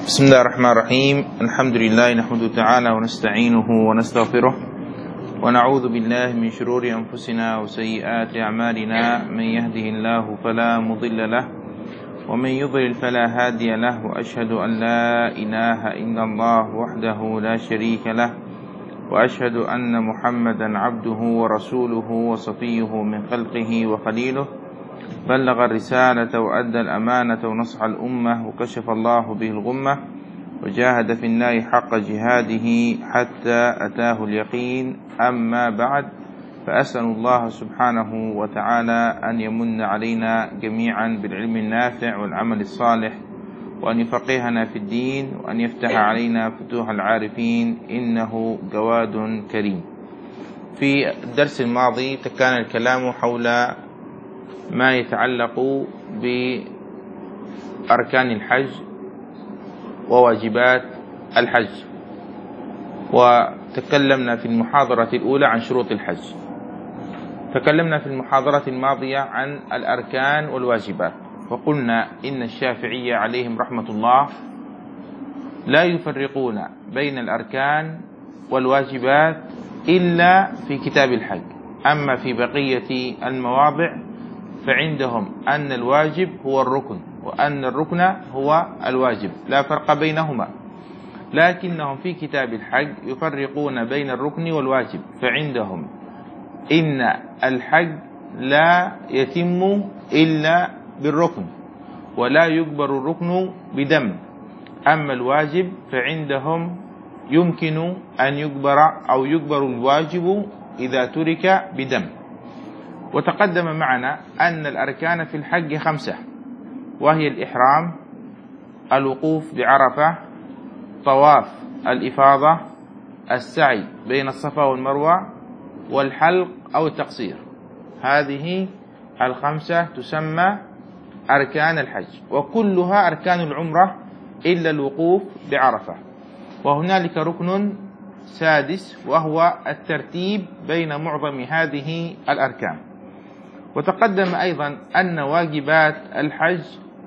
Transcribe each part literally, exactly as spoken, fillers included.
بسم الله الرحمن الرحيم. الحمد لله نحمده تعالى ونستعينه ونستغفره ونعوذ بالله من شرور أنفسنا وسيئات أعمالنا. من يهده الله فلا مضل له ومن يضلل فلا هادي له، وأشهد أن لا إله إلا الله وحده لا شريك له، وأشهد أن محمدا عبده ورسوله وصفيه من خلقه وخليله، بلغ الرسالة وأدى الأمانة ونصح الأمة وكشف الله به الغمة، وجاهد في الله حق جهاده حتى أتاه اليقين. أما بعد، فأسأل الله سبحانه وتعالى أن يمن علينا جميعا بالعلم النافع والعمل الصالح، وأن يفقهنا في الدين، وأن يفتح علينا فتوح العارفين، إنه جواد كريم. في الدرس الماضي كان الكلام حول ما يتعلق بأركان الحج وواجبات الحج، وتكلمنا في المحاضرة الأولى عن شروط الحج. تكلمنا في المحاضرة الماضية عن الأركان والواجبات، وقلنا إن الشافعية عليهم رحمة الله لا يفرقون بين الأركان والواجبات إلا في كتاب الحج، أما في بقية المواضع فعندهم أن الواجب هو الركن وأن الركن هو الواجب، لا فرق بينهما. لكنهم في كتاب الحج يفرقون بين الركن والواجب، فعندهم إن الحج لا يتم إلا بالركن، ولا يجبر الركن بدم. أما الواجب فعندهم يمكن أن يجبر أو يجبر الواجب إذا ترك بدم. وتقدم معنا أن الأركان في الحج خمسة، وهي الإحرام، الوقوف بعرفة، طواف الإفاضة، السعي بين الصفا والمروة، والحلق أو التقصير. هذه الخمسة تسمى أركان الحج، وكلها أركان العمرة إلا الوقوف بعرفة. وهنالك ركن سادس وهو الترتيب بين معظم هذه الأركان. وتقدم أيضا أن واجبات الحج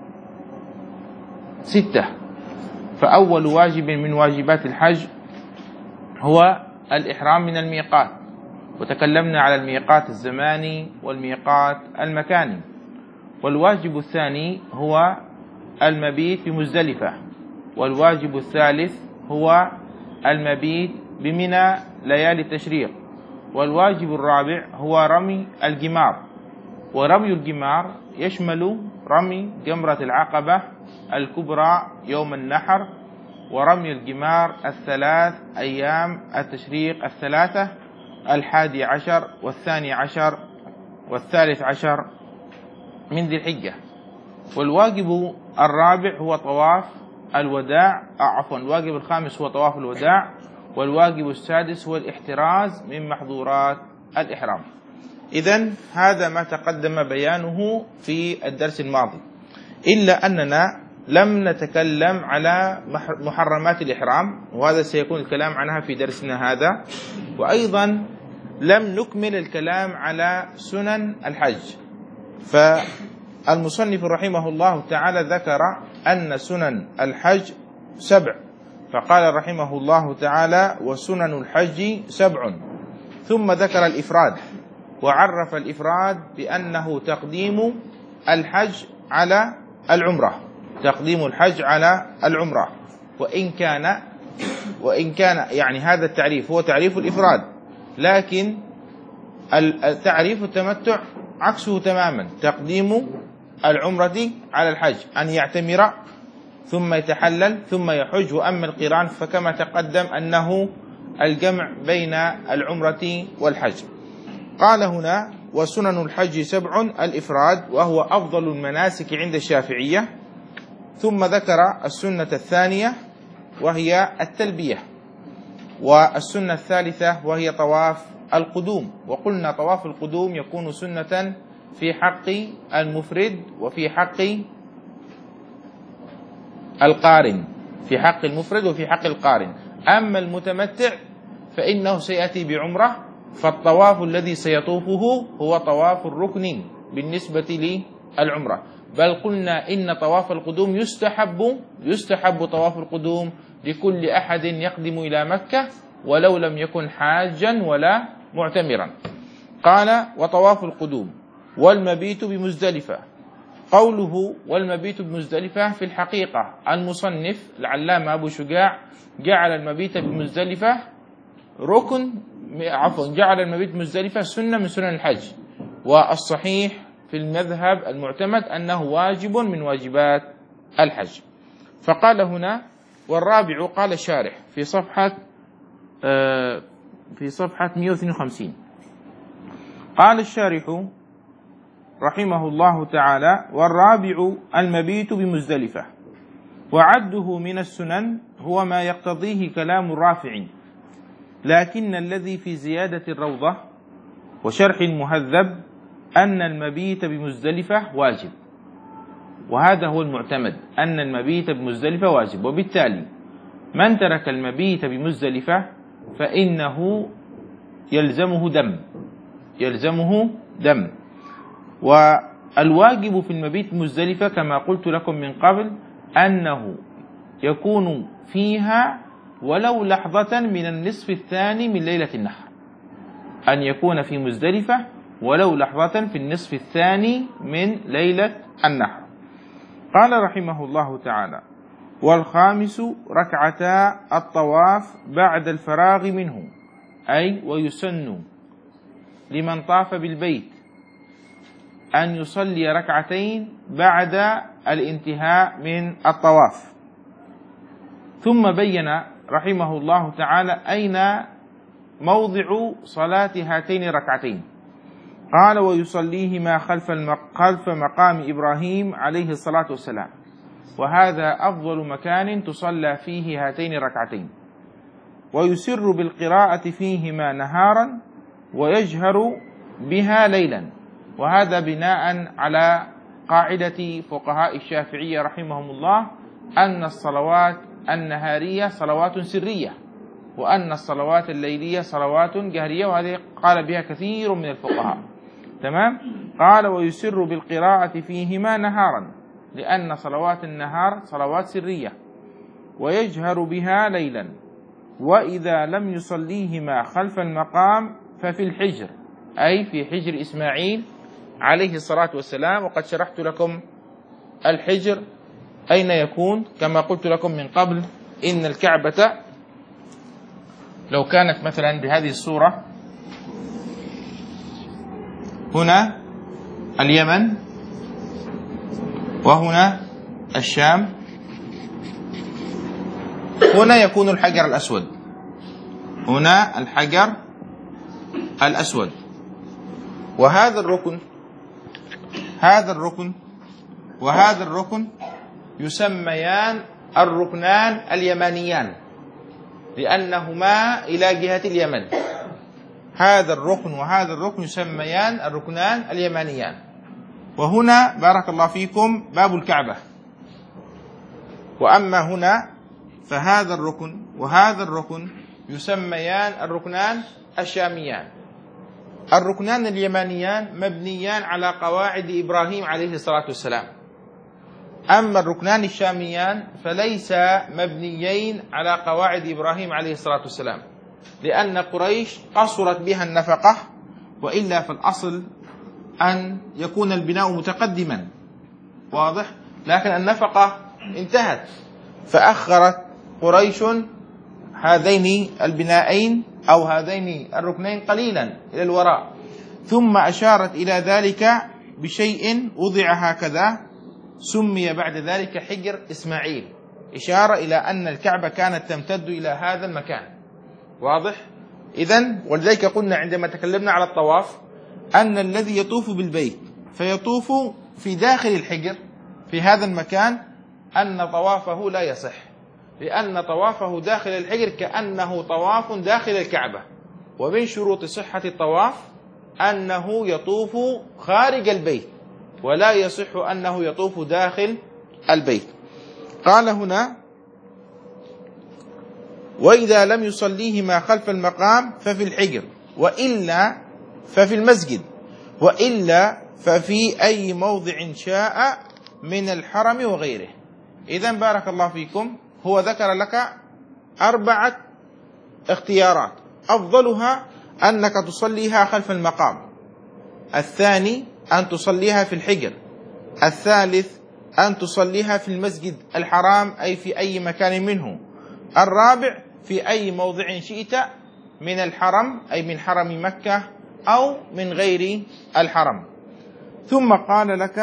ستة، فأول واجب من واجبات الحج هو الإحرام من الميقات، وتكلمنا على الميقات الزماني والميقات المكاني. والواجب الثاني هو المبيت بمزدلفة، والواجب الثالث هو المبيت بمنى ليالي التشريق، والواجب الرابع هو رمي الجمار. ورمي الجمار يشمل رمي جمرة العقبة الكبرى يوم النحر، ورمي الجمار الثلاث أيام التشريق الثلاثة، الحادي عشر والثاني عشر والثالث عشر من ذي الحجة. والواجب الرابع هو طواف الوداع، عفوا الواجب الخامس هو طواف الوداع، والواجب السادس هو الاحتراز من محظورات الإحرام. إذن هذا ما تقدم بيانه في الدرس الماضي، إلا أننا لم نتكلم على محرمات الإحرام، وهذا سيكون الكلام عنها في درسنا هذا. وأيضا لم نكمل الكلام على سنن الحج، فالمصنف رحمه الله تعالى ذكر أن سنن الحج سبع، فقال رحمه الله تعالى: وسنن الحج سبع. ثم ذكر الإفراد، وعرف الإفراد بأنه تقديم الحج على العمرة، تقديم الحج على العمرة. وإن كان وإن كان يعني هذا التعريف هو تعريف الإفراد، لكن التعريف التمتع عكسه تماما، تقديم العمرة على الحج، أن يعتمر ثم يتحلل ثم يحج. وأما القران فكما تقدم أنه الجمع بين العمرة والحج. قال هنا: وسنن الحج سبع، الإفراد وهو أفضل المناسك عند الشافعية. ثم ذكر السنة الثانية وهي التلبية، والسنة الثالثة وهي طواف القدوم. وقلنا طواف القدوم يكون سنة في حق المفرد وفي حق القارن، في حق المفرد وفي حق القارن. أما المتمتع فإنه سيأتي بعمرة، فالطواف الذي سيطوفه هو طواف الركن بالنسبة للعمرة. بل قلنا إن طواف القدوم يستحب يستحب طواف القدوم لكل أحد يقدم إلى مكة ولو لم يكن حاجا ولا معتمرا. قال وطواف القدوم والمبيت بمزدلفة. قوله والمبيت بمزدلفة في الحقيقة المصنف العلامة أبو شجاع جعل المبيت بمزدلفة ركن عفوا جعل المبيت بمزدلفة سنة من سنن الحج، والصحيح في المذهب المعتمد أنه واجب من واجبات الحج. فقال هنا والرابع، قال الشارح في صفحة في صفحة مئة واثنين وخمسين، قال الشارح رحمه الله تعالى والرابع المبيت بمزدلفة، وعده من السنن هو ما يقتضيه كلام الرافع، لكن الذي في زيادة الروضة وشرح المهذب أن المبيت بمزدلفة واجب، وهذا هو المعتمد أن المبيت بمزدلفة واجب، وبالتالي من ترك المبيت بمزدلفة فإنه يلزمه دم يلزمه دم والواجب في المبيت بمزدلفة كما قلت لكم من قبل أنه يكون فيها ولو لحظة من النصف الثاني من ليلة النحر، أن يكون في مزدلفة ولو لحظة في النصف الثاني من ليلة النحر. قال رحمه الله تعالى والخامس ركعتا الطواف بعد الفراغ منه، أي ويسن لمن طاف بالبيت أن يصلي ركعتين بعد الانتهاء من الطواف. ثم بين رحمه الله تعالى أين موضع صلاة هاتين الركعتين، قال ويصليهما خلف, خلف مقام إبراهيم عليه الصلاة والسلام، وهذا أفضل مكان تصلى فيه هاتين الركعتين، ويسر بالقراءة فيهما نهارا ويجهر بها ليلا، وهذا بناء على قاعدة فقهاء الشافعية رحمهم الله أن الصلوات النهارية صلوات سرية، وأن الصلوات الليلية صلوات جهرية، وهذه قال بها كثير من الفقهاء. تمام. قال ويسر بالقراءة فيهما نهارا، لأن صلوات النهار صلوات سرية، ويجهر بها ليلا، وإذا لم يصليهما خلف المقام ففي الحجر، أي في حجر إسماعيل عليه الصلاة والسلام. وقد شرحت لكم الحجر أين يكون، كما قلت لكم من قبل إن الكعبة لو كانت مثلا بهذه الصورة، هنا اليمن وهنا الشام، هنا يكون الحجر الأسود، هنا الحجر الأسود، وهذا الركن هذا الركن وهذا الركن يسميان الركنان اليمانيان، لأنهما إلى جهة اليمن. هذا الركن وهذا الركن يسميان الركنان اليمانيان. وهنا بارك الله فيكم باب الكعبة، وأما هنا فهذا الركن وهذا الركن يسميان الركنان الشاميان. الركنان اليمانيان مبنيان على قواعد إبراهيم عليه الصلاة والسلام، أما الركنان الشاميان فليس مبنيين على قواعد إبراهيم عليه الصلاة والسلام، لأن قريش قصرت بها النفقة، وإلا في الأصل أن يكون البناء متقدما، واضح، لكن النفقة انتهت، فأخرت قريش هذين البنائين أو هذين الركنين قليلا إلى الوراء، ثم أشارت إلى ذلك بشيء وضع هكذا سمي بعد ذلك حجر إسماعيل، إشارة إلى أن الكعبة كانت تمتد إلى هذا المكان، واضح. إذن ولذلك قلنا عندما تكلمنا على الطواف أن الذي يطوف بالبيت فيطوف في داخل الحجر في هذا المكان أن طوافه لا يصح، لأن طوافه داخل الحجر كأنه طواف داخل الكعبة، ومن شروط صحة الطواف أنه يطوف خارج البيت، ولا يصح أنه يطوف داخل البيت. قال هنا وإذا لم يصليهما خلف المقام ففي الحجر، وإلا ففي المسجد، وإلا ففي أي موضع شاء من الحرم وغيره. إذن بارك الله فيكم، هو ذكر لك أربعة اختيارات، أفضلها أنك تصليها خلف المقام، الثاني أن تصليها في الحجر، الثالث أن تصليها في المسجد الحرام أي في أي مكان منه، الرابع في أي موضع شئت من الحرم أي من حرم مكة أو من غير الحرم. ثم قال لك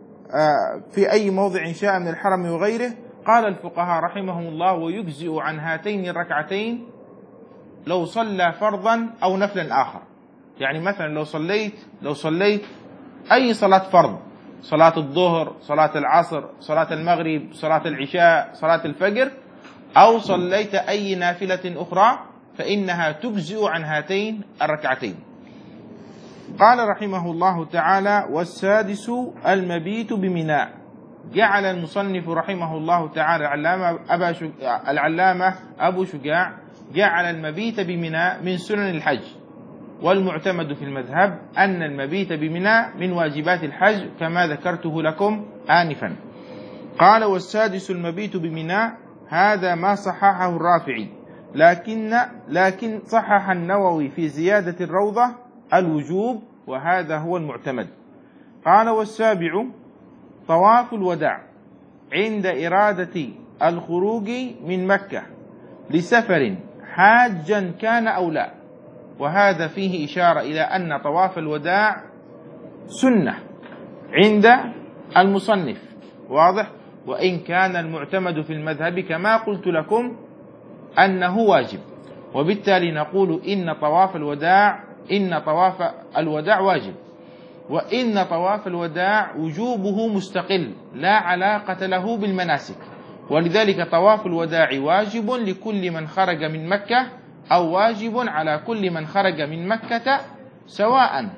في أي موضع شاء من الحرم وغيره. قال الفقهاء رحمهم الله: ويجزئ عن هاتين الركعتين لو صلى فرضا أو نفلا آخر. يعني مثلا لو صليت لو صليت أي صلاة فرض، صلاة الظهر، صلاة العصر، صلاة المغرب، صلاة العشاء، صلاة الفجر، أو صليت أي نافلة أخرى، فإنها تجزئ عن هاتين الركعتين. قال رحمه الله تعالى: والسادس المبيت بمنى. جعل المصنف رحمه الله تعالى العلامة, أبا شجاع العلامة أبو شجاع جعل المبيت بمنى من سنن الحج، والمعتمد في المذهب أن المبيت بمنى من واجبات الحج كما ذكرته لكم آنفا. قال: والسادس المبيت بمنى، هذا ما صححه الرافعي، لكن لكن صحح النووي في زيادة الروضة الوجوب، وهذا هو المعتمد. قال: والسابع طواف الوداع عند إرادة الخروج من مكة لسفر حاجا كان أو لا، وهذا فيه إشارة إلى أن طواف الوداع سنة عند المصنف، واضح؟ وإن كان المعتمد في المذهب كما قلت لكم أنه واجب، وبالتالي نقول إن طواف الوداع إن طواف الوداع واجب، وإن طواف الوداع وجوبه مستقل لا علاقة له بالمناسك، ولذلك طواف الوداع واجب لكل من خرج من مكة، أو واجب على كل من خرج من مكة سواء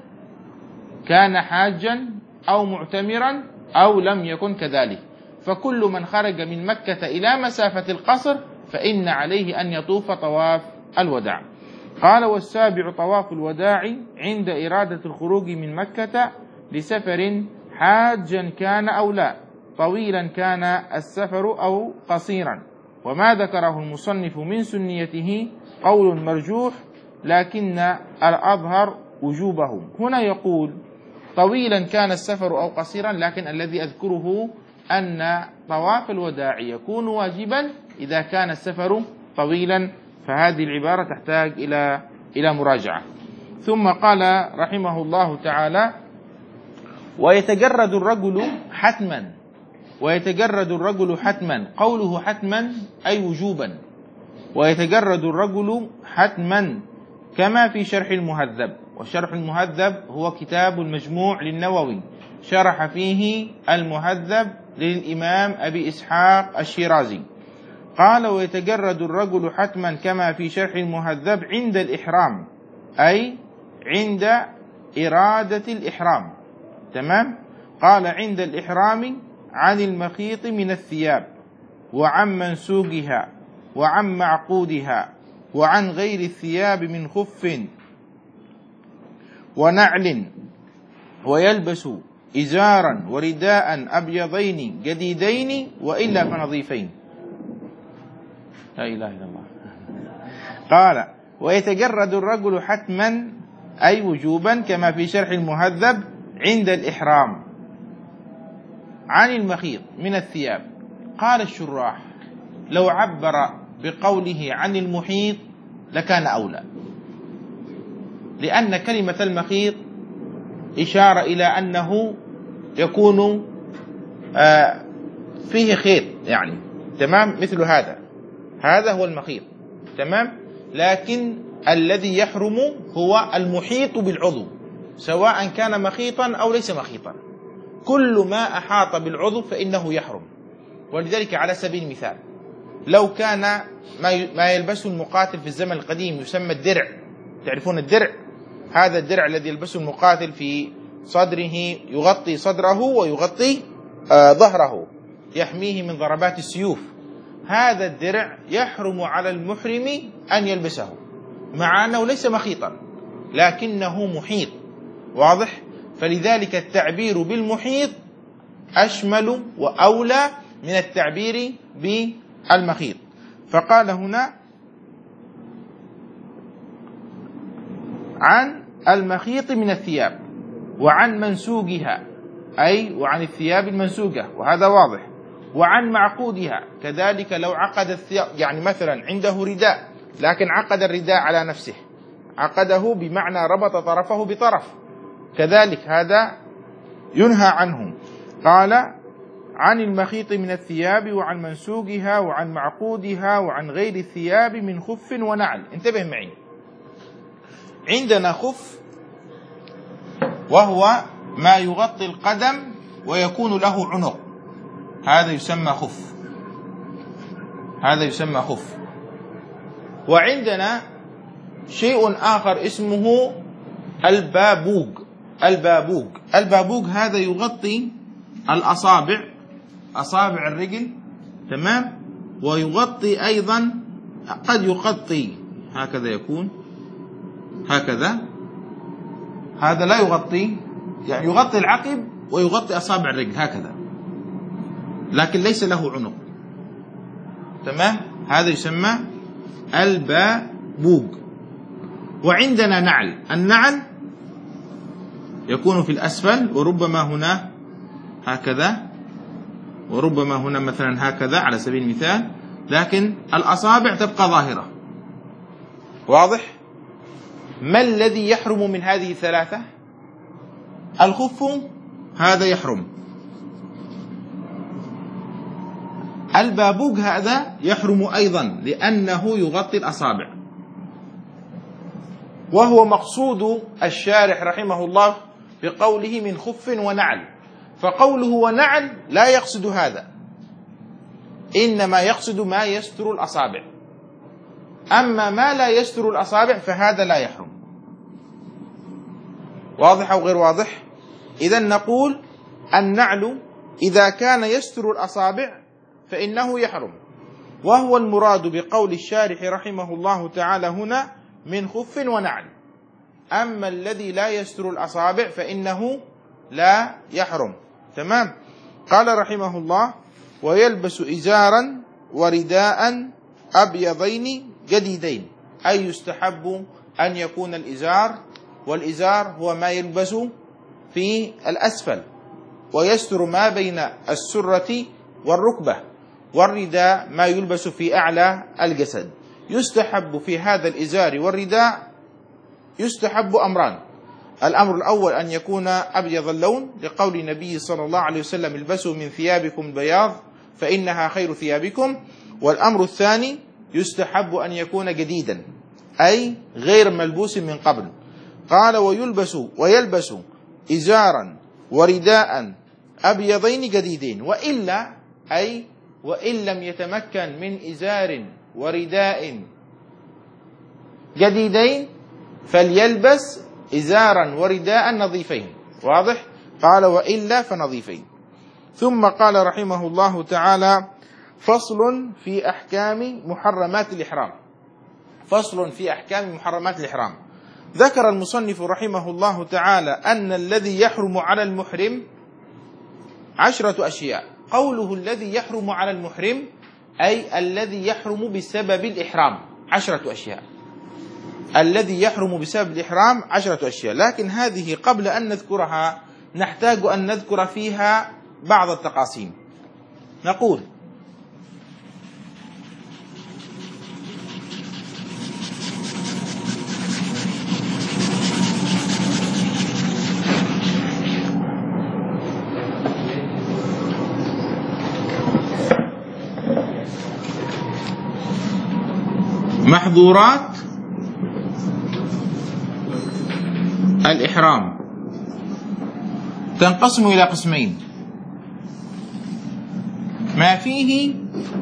كان حاجا أو معتمرا أو لم يكن كذلك، فكل من خرج من مكة إلى مسافة القصر فإن عليه أن يطوف طواف الوداع. قال: والسابع طواف الوداع عند إرادة الخروج من مكة لسفر حاجا كان أو لا، طويلا كان السفر أو قصيرا، وما ذكره المصنف من سنيته قول مرجوح، لكن الأظهر وجوبه. هنا يقول طويلا كان السفر أو قصيرا، لكن الذي أذكره أن طواف الوداع يكون واجبا إذا كان السفر طويلا، فهذه العبارة تحتاج إلى إلى مراجعة. ثم قال رحمه الله تعالى: ويتجرد الرجل حتما. ويتجرد الرجل حتما، قوله حتما أي وجوبا، ويتجرد الرجل حتما كما في شرح المهذب. وشرح المهذب هو كتاب المجموع للنووي، شرح فيه المهذب للإمام أبي إسحاق الشيرازي. قال: ويتجرد الرجل حتما كما في شرح المهذب عند الإحرام، أي عند إرادة الإحرام. تمام؟ قال: عند الإحرام عن المخيط من الثياب، وعن منسوجها، وعن معقودها، وعن غير الثياب من خف ونعل، ويلبس إزارا ورداء أبيضين جديدين وإلا فنظيفين. لا إله إلا الله. قال: ويتجرد الرجل حتما أي وجوبا كما في شرح المهذب عند الإحرام عن المخيط من الثياب. قال الشراح: لو عبر بقوله عن المحيط لكان أولى، لأن كلمة المخيط إشارة إلى أنه يكون آه فيه خيط، يعني تمام، مثل هذا هذا هو المخيط، تمام. لكن الذي يحرم هو المحيط بالعضو، سواء كان مخيطا أو ليس مخيطا، كل ما أحاط بالعضو فإنه يحرم. ولذلك على سبيل المثال لو كان ما يلبسه المقاتل في الزمن القديم يسمى الدرع، تعرفون الدرع؟ هذا الدرع الذي يلبسه المقاتل في صدره، يغطي صدره ويغطي آه ظهره، يحميه من ضربات السيوف. هذا الدرع يحرم على المحرم أن يلبسه، مع أنه ليس مخيطا لكنه محيط، واضح؟ فلذلك التعبير بالمحيط أشمل وأولى من التعبير بالمخيط. فقال هنا عن المخيط من الثياب وعن منسوجها، أي وعن الثياب المنسوجة، وهذا واضح، وعن معقودها كذلك. لو عقد الثياب، يعني مثلا عنده رداء لكن عقد الرداء على نفسه، عقده بمعنى ربط طرفه بطرف، كذلك هذا ينهى عنه. قال عن المخيط من الثياب وعن منسوجها وعن معقودها وعن غير الثياب من خف ونعل. انتبه معي، عندنا خف وهو ما يغطي القدم ويكون له عنق، هذا يسمى خف، هذا يسمى خف. وعندنا شيء آخر اسمه البابوج. البابوج البابوج هذا يغطي الأصابع، أصابع الرجل، تمام، ويغطي أيضا، قد يغطي هكذا، يكون هكذا، هذا لا يغطي، يعني يغطي العقب ويغطي أصابع الرجل هكذا، لكن ليس له عنق، تمام، هذا يسمى البابوج. وعندنا نعل. النعل يكون في الأسفل، وربما هنا هكذا، وربما هنا مثلا هكذا على سبيل المثال، لكن الأصابع تبقى ظاهرة. واضح؟ ما الذي يحرم من هذه الثلاثة؟ الخف هذا يحرم، البابوج هذا يحرم أيضا لأنه يغطي الأصابع، وهو مقصود الشارح رحمه الله بقوله من خف ونعل. فقوله ونعل لا يقصد هذا، إنما يقصد ما يستر الأصابع، أما ما لا يستر الأصابع فهذا لا يحرم. واضح أو غير واضح؟ إذن نقول النعل إذا كان يستر الأصابع فإنه يحرم، وهو المراد بقول الشارح رحمه الله تعالى هنا من خف ونعل. أما الذي لا يستر الأصابع فإنه لا يحرم، تمام. قال رحمه الله ويلبس إزارا ورداء أبيضين جديدين، أي يستحب أن يكون الإزار، والإزار هو ما يلبس في الأسفل ويستر ما بين السرة والركبة، والرداء ما يلبس في أعلى الجسد. يستحب في هذا الإزار والرداء يستحب أمران: الأمر الأول أن يكون أبيض اللون، لقول النبي صلى الله عليه وسلم البسوا من ثيابكم البياض فإنها خير ثيابكم. والأمر الثاني يستحب أن يكون جديدا، أي غير ملبوس من قبل. قال ويلبس ويلبس إزارا ورداء أبيضين جديدين، وإلا أي وإن لم يتمكن من إزار ورداء جديدين فليلبس إزارا ورداء نظيفين. واضح؟ قال وإلا فنظيفين. ثم قال رحمه الله تعالى فصل في أحكام محرمات الإحرام. فصل في أحكام محرمات الإحرام. ذكر المصنف رحمه الله تعالى أن الذي يحرم على المحرم عشرة أشياء. قوله الذي يحرم على المحرم أي الذي يحرم بسبب الإحرام، عشرة أشياء. الذي يحرم بسبب الإحرام عشرة أشياء، لكن هذه قبل أن نذكرها نحتاج أن نذكر فيها بعض التقاسيم. نقول محظورات الإحرام تنقسم إلى قسمين: ما فيه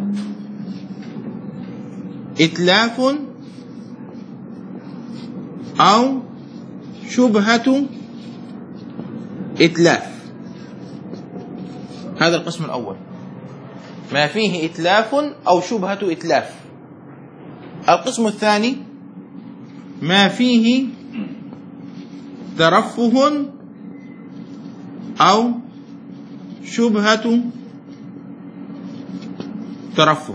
إتلاف أو شبهة إتلاف، هذا القسم الأول، ما فيه إتلاف أو شبهة إتلاف. القسم الثاني ما فيه ترفه أو شبهة ترفه.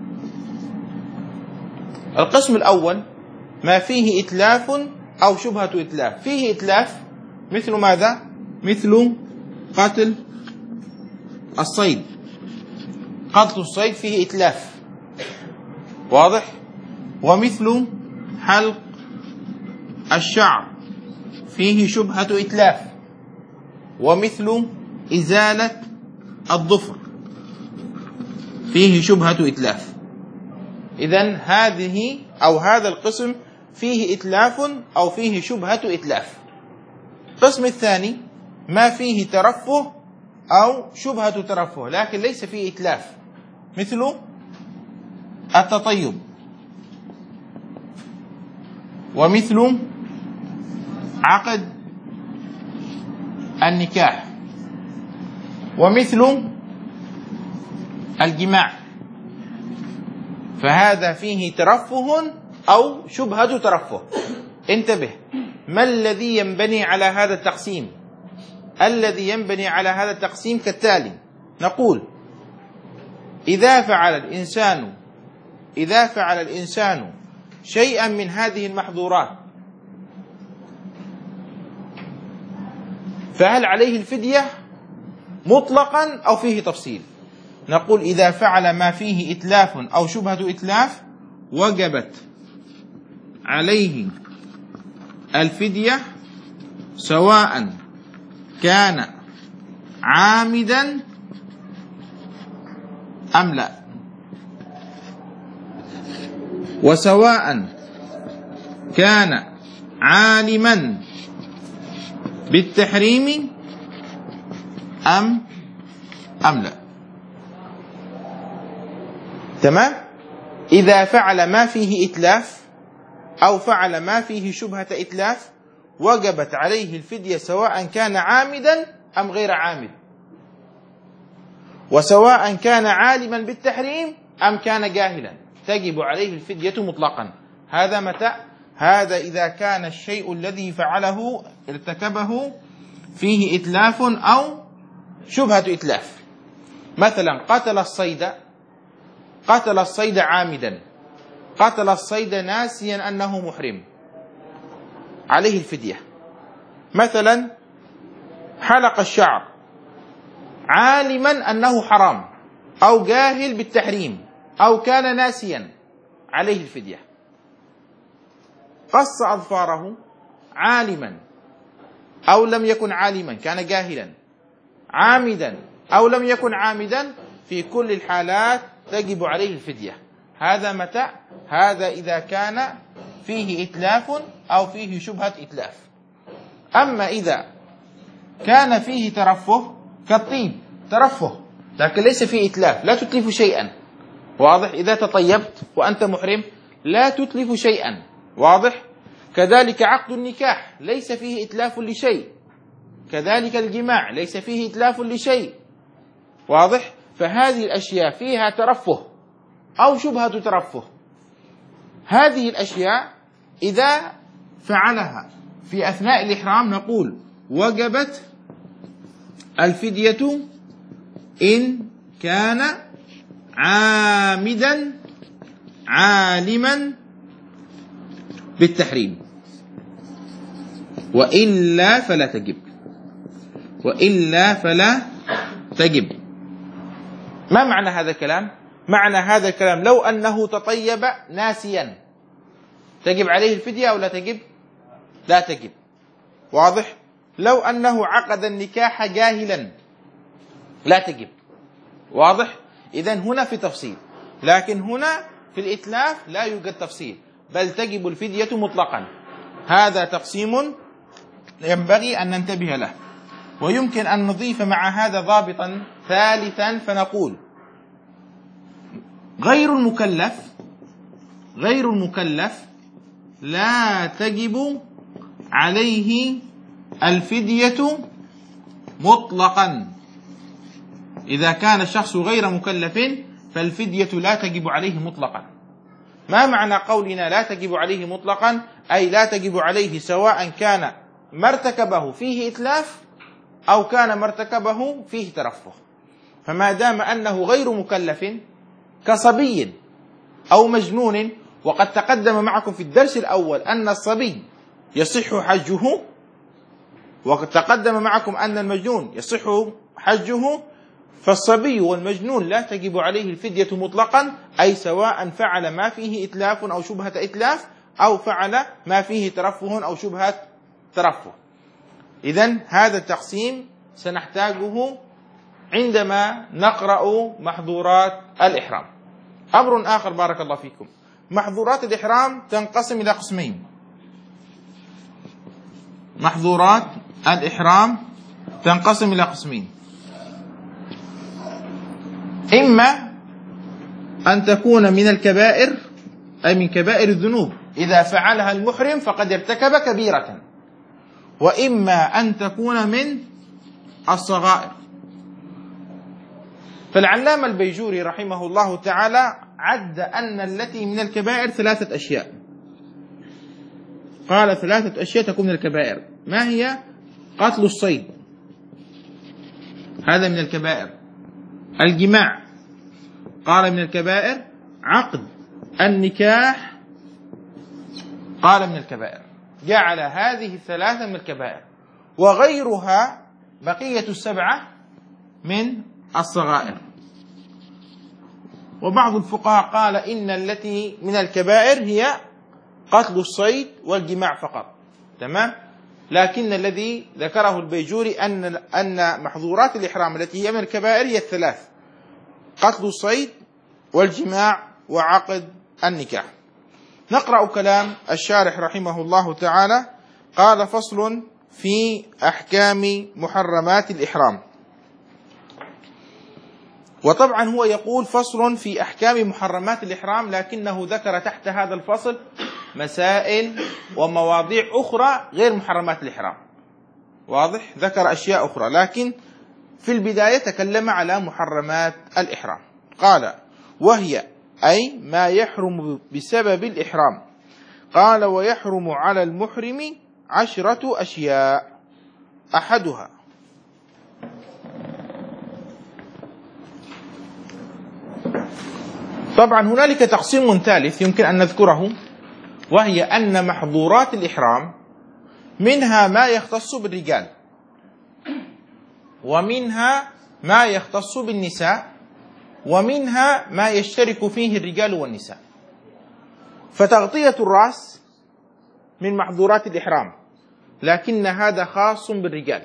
القسم الأول ما فيه إتلاف أو شبهة إتلاف. فيه إتلاف مثل ماذا؟ مثل قتل الصيد. قتل الصيد فيه إتلاف، واضح؟ ومثل حلق الشعر فيه شبهة إتلاف، ومثل إزالة الظفر فيه شبهة إتلاف. إذن هذه أو هذا القسم فيه إتلاف أو فيه شبهة إتلاف. القسم الثاني ما فيه ترفه أو شبهة ترفه لكن ليس فيه إتلاف، مثل التطيب، ومثل عقد النكاح، ومثل الجماع، فهذا فيه ترفه أو شبهة ترفه. انتبه، ما الذي ينبني على هذا التقسيم؟ الذي ينبني على هذا التقسيم كالتالي: نقول إذا فعل الإنسان إذا فعل الإنسان شيئا من هذه المحظورات فهل عليه الفدية مطلقا أو فيه تفصيل؟ نقول إذا فعل ما فيه إتلاف أو شبهة إتلاف وجبت عليه الفدية سواء كان عامدا أم لا، وسواء كان عالما بالتحريم أم أم لا. تمام؟ إذا فعل ما فيه إتلاف أو فعل ما فيه شبهة إتلاف وجبت عليه الفدية سواء كان عامدا أم غير عامد، وسواء كان عالما بالتحريم أم كان جاهلا، تجب عليه الفدية مطلقا. هذا متى؟ هذا إذا كان الشيء الذي فعله ارتكبه فيه إتلاف أو شبهة إتلاف. مثلا قتل الصيد قتل الصيد عامدا، قتل الصيد ناسيا أنه محرم، عليه الفدية. مثلا حلق الشعر عالما أنه حرام أو جاهل بالتحريم أو كان ناسيا، عليه الفدية. قص أظفاره عالما أو لم يكن عالما، كان جاهلا، عامدا أو لم يكن عامدا، في كل الحالات تجب عليه الفدية. هذا متى؟ هذا إذا كان فيه إتلاف أو فيه شبهة إتلاف. أما إذا كان فيه ترفه كالطيب، ترفه لكن ليس فيه إتلاف، لا تتلف شيئا، واضح؟ إذا تطيبت وأنت محرم لا تتلف شيئا، واضح؟ كذلك عقد النكاح ليس فيه إتلاف لشيء، كذلك الجماع ليس فيه إتلاف لشيء، واضح؟ فهذه الأشياء فيها ترفه أو شبهة ترفه. هذه الأشياء إذا فعلها في أثناء الإحرام نقول وجبت الفدية إن كان عامدا عالما بالتحريم، وإلا فلا تجب، وإلا فلا تجب. ما معنى هذا الكلام؟ معنى هذا الكلام لو أنه تطيب ناسيا تجب عليه الفدية أو لا تجب؟ لا تجب، واضح؟ لو أنه عقد النكاح جاهلا لا تجب، واضح؟ إذن هنا في تفصيل، لكن هنا في الإتلاف لا يوجد تفصيل، بل تجب الفدية مطلقا. هذا تقسيم ينبغي أن ننتبه له. ويمكن أن نضيف مع هذا ضابطا ثالثا فنقول غير المكلف غير المكلف لا تجب عليه الفدية مطلقا. إذا كان الشخص غير مكلف فالفدية لا تجب عليه مطلقا. ما معنى قولنا لا تجب عليه مطلقا؟ أي لا تجب عليه سواء كان ما ارتكبه فيه إتلاف أو كان ما ارتكبه فيه ترفه. فما دام أنه غير مكلف كصبي أو مجنون، وقد تقدم معكم في الدرس الأول أن الصبي يصح حجه، وقد تقدم معكم أن المجنون يصح حجه، فالصبي والمجنون لا تجب عليه الفدية مطلقا، أي سواء فعل ما فيه إتلاف أو شبهة إتلاف، أو فعل ما فيه ترفه أو شبهة ترفه. إذن هذا التقسيم سنحتاجه عندما نقرأ محظورات الإحرام. أمر آخر بارك الله فيكم، محظورات الإحرام تنقسم إلى قسمين. محظورات الإحرام تنقسم إلى قسمين: إما أن تكون من الكبائر، أي من كبائر الذنوب إذا فعلها المحرم فقد ارتكب كبيرة، وإما أن تكون من الصغائر. فالعلامة البيجوري رحمه الله تعالى عد أن التي من الكبائر ثلاثة أشياء، قال ثلاثة أشياء تكون من الكبائر. ما هي؟ قتل الصيد، هذا من الكبائر. الجماع، قال من الكبائر. عقد النكاح، قال من الكبائر. جعل هذه الثلاثة من الكبائر، وغيرها بقية السبعة من الصغائر. وبعض الفقهاء قال إن التي من الكبائر هي قتل الصيد والجماع فقط، تمام. لكن الذي ذكره البيجوري أن أن محظورات الإحرام التي هي من الكبائر هي الثلاث: قتل الصيد والجماع وعقد النكاح. نقرأ كلام الشارح رحمه الله تعالى. قال: فصل في أحكام محرمات الإحرام. وطبعا هو يقول فصل في أحكام محرمات الإحرام، لكنه ذكر تحت هذا الفصل مسائل ومواضيع أخرى غير محرمات الإحرام، واضح؟ ذكر أشياء أخرى، لكن في البداية تكلم على محرمات الإحرام. قال: وهي أي ما يحرم بسبب الإحرام. قال: ويحرم على المحرم عشرة أشياء، أحدها طبعا هنالك تقسيم ثالث يمكن أن نذكره، وهي أن محظورات الإحرام منها ما يختص بالرجال، ومنها ما يختص بالنساء، ومنها ما يشترك فيه الرجال والنساء. فتغطية الرأس من محظورات الإحرام، لكن هذا خاص بالرجال.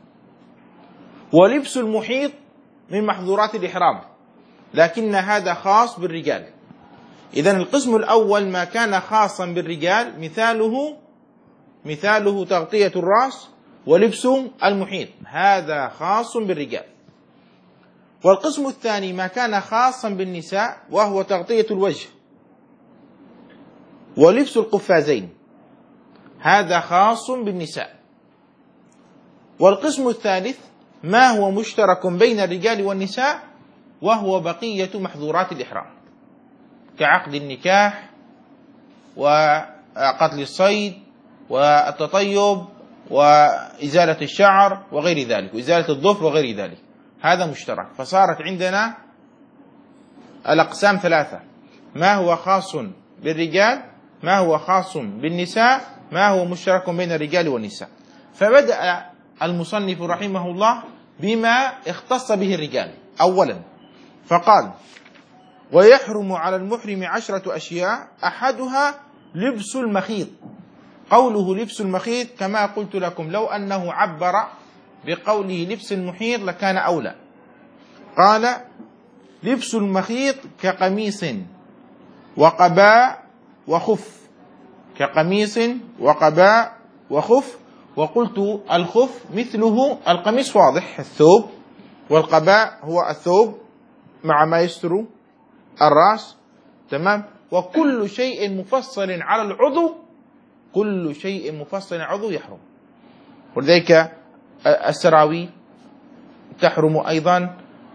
ولبس المحيط من محظورات الإحرام، لكن هذا خاص بالرجال. إذن القسم الأول ما كان خاصا بالرجال مثاله مثاله تغطية الرأس ولبس المحيط، هذا خاص بالرجال. والقسم الثاني ما كان خاصا بالنساء، وهو تغطية الوجه ولبس القفازين، هذا خاص بالنساء. والقسم الثالث ما هو مشترك بين الرجال والنساء، وهو بقية محظورات الإحرام كعقد النكاح وقتل الصيد والتطيب وإزالة الشعر وغير ذلك، وإزالة الظفر وغير ذلك، هذا مشترك. فصارت عندنا الأقسام ثلاثة: ما هو خاص بالرجال، ما هو خاص بالنساء، ما هو مشترك بين الرجال والنساء. فبدأ المصنف رحمه الله بما اختص به الرجال أولا، فقال: ويحرم على المحرم عشرة أشياء، أحدها لبس المخيط. قوله لبس المخيط كما قلت لكم لو أنه عبر بقوله لبس المحيط لكان أولى. قال: لبس المخيط كقميص وقباء وخف، كقميص وقباء وخف. وقلت الخف مثله القميص واضح الثوب، والقباء هو الثوب مع ما يستر الرأس، تمام. وكل شيء مفصل على العضو، كل شيء مفصل على العضو يحرم. ولذلك السراويل تحرم أيضا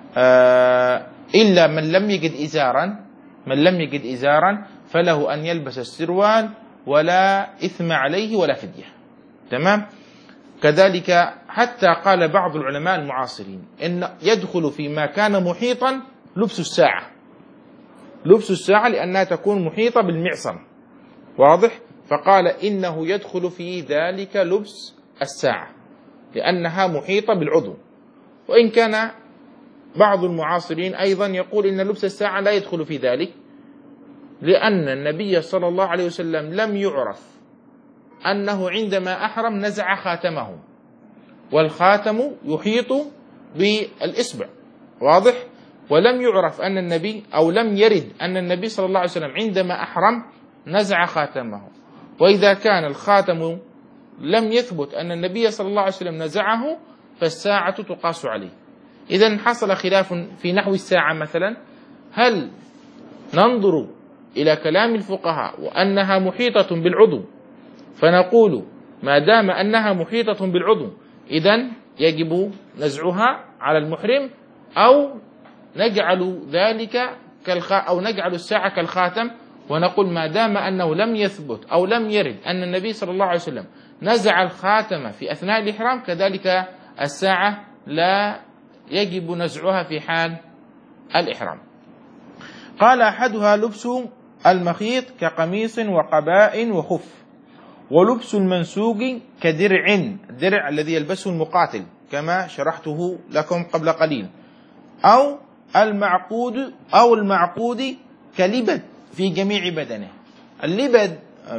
إلا من لم يجد إزارا، من لم يجد إزارا فله أن يلبس السروال ولا إثم عليه ولا فدية، تمام. كذلك حتى قال بعض العلماء المعاصرين إن يدخل فيما كان محيطا لبس الساعة، لبس الساعة لأنها تكون محيطة بالمعصم، واضح؟ فقال إنه يدخل في ذلك لبس الساعة لأنها محيطة بالعضو. وإن كان بعض المعاصرين أيضا يقول إن لبس الساعة لا يدخل في ذلك، لأن النبي صلى الله عليه وسلم لم يعرف أنه عندما أحرم نزع خاتمه، والخاتم يحيط بالإصبع، واضح؟ ولم يعرف أن النبي أو لم يرد أن النبي صلى الله عليه وسلم عندما أحرم نزع خاتمه. وإذا كان الخاتم لم يثبت أن النبي صلى الله عليه وسلم نزعه فالساعة تقاس عليه. إذن حصل خلاف في نحو الساعة مثلا، هل ننظر إلى كلام الفقهاء وأنها محيطة بالعضو فنقول ما دام أنها محيطة بالعضو إذن يجب نزعها على المحرم، أو نجعل ذلك كالخ... أو نجعل الساعة كالخاتم ونقول ما دام أنه لم يثبت أو لم يرد أن النبي صلى الله عليه وسلم نزع الخاتم في أثناء الإحرام كذلك الساعة لا يجب نزعها في حال الإحرام. قال أحدها لبس المخيط كقميص وقباء وخف، ولبس المنسوق كدرع، الدرع الذي يلبسه المقاتل كما شرحته لكم قبل قليل، أو المعقود أو المعقود كلبد في جميع بدنه. اللبد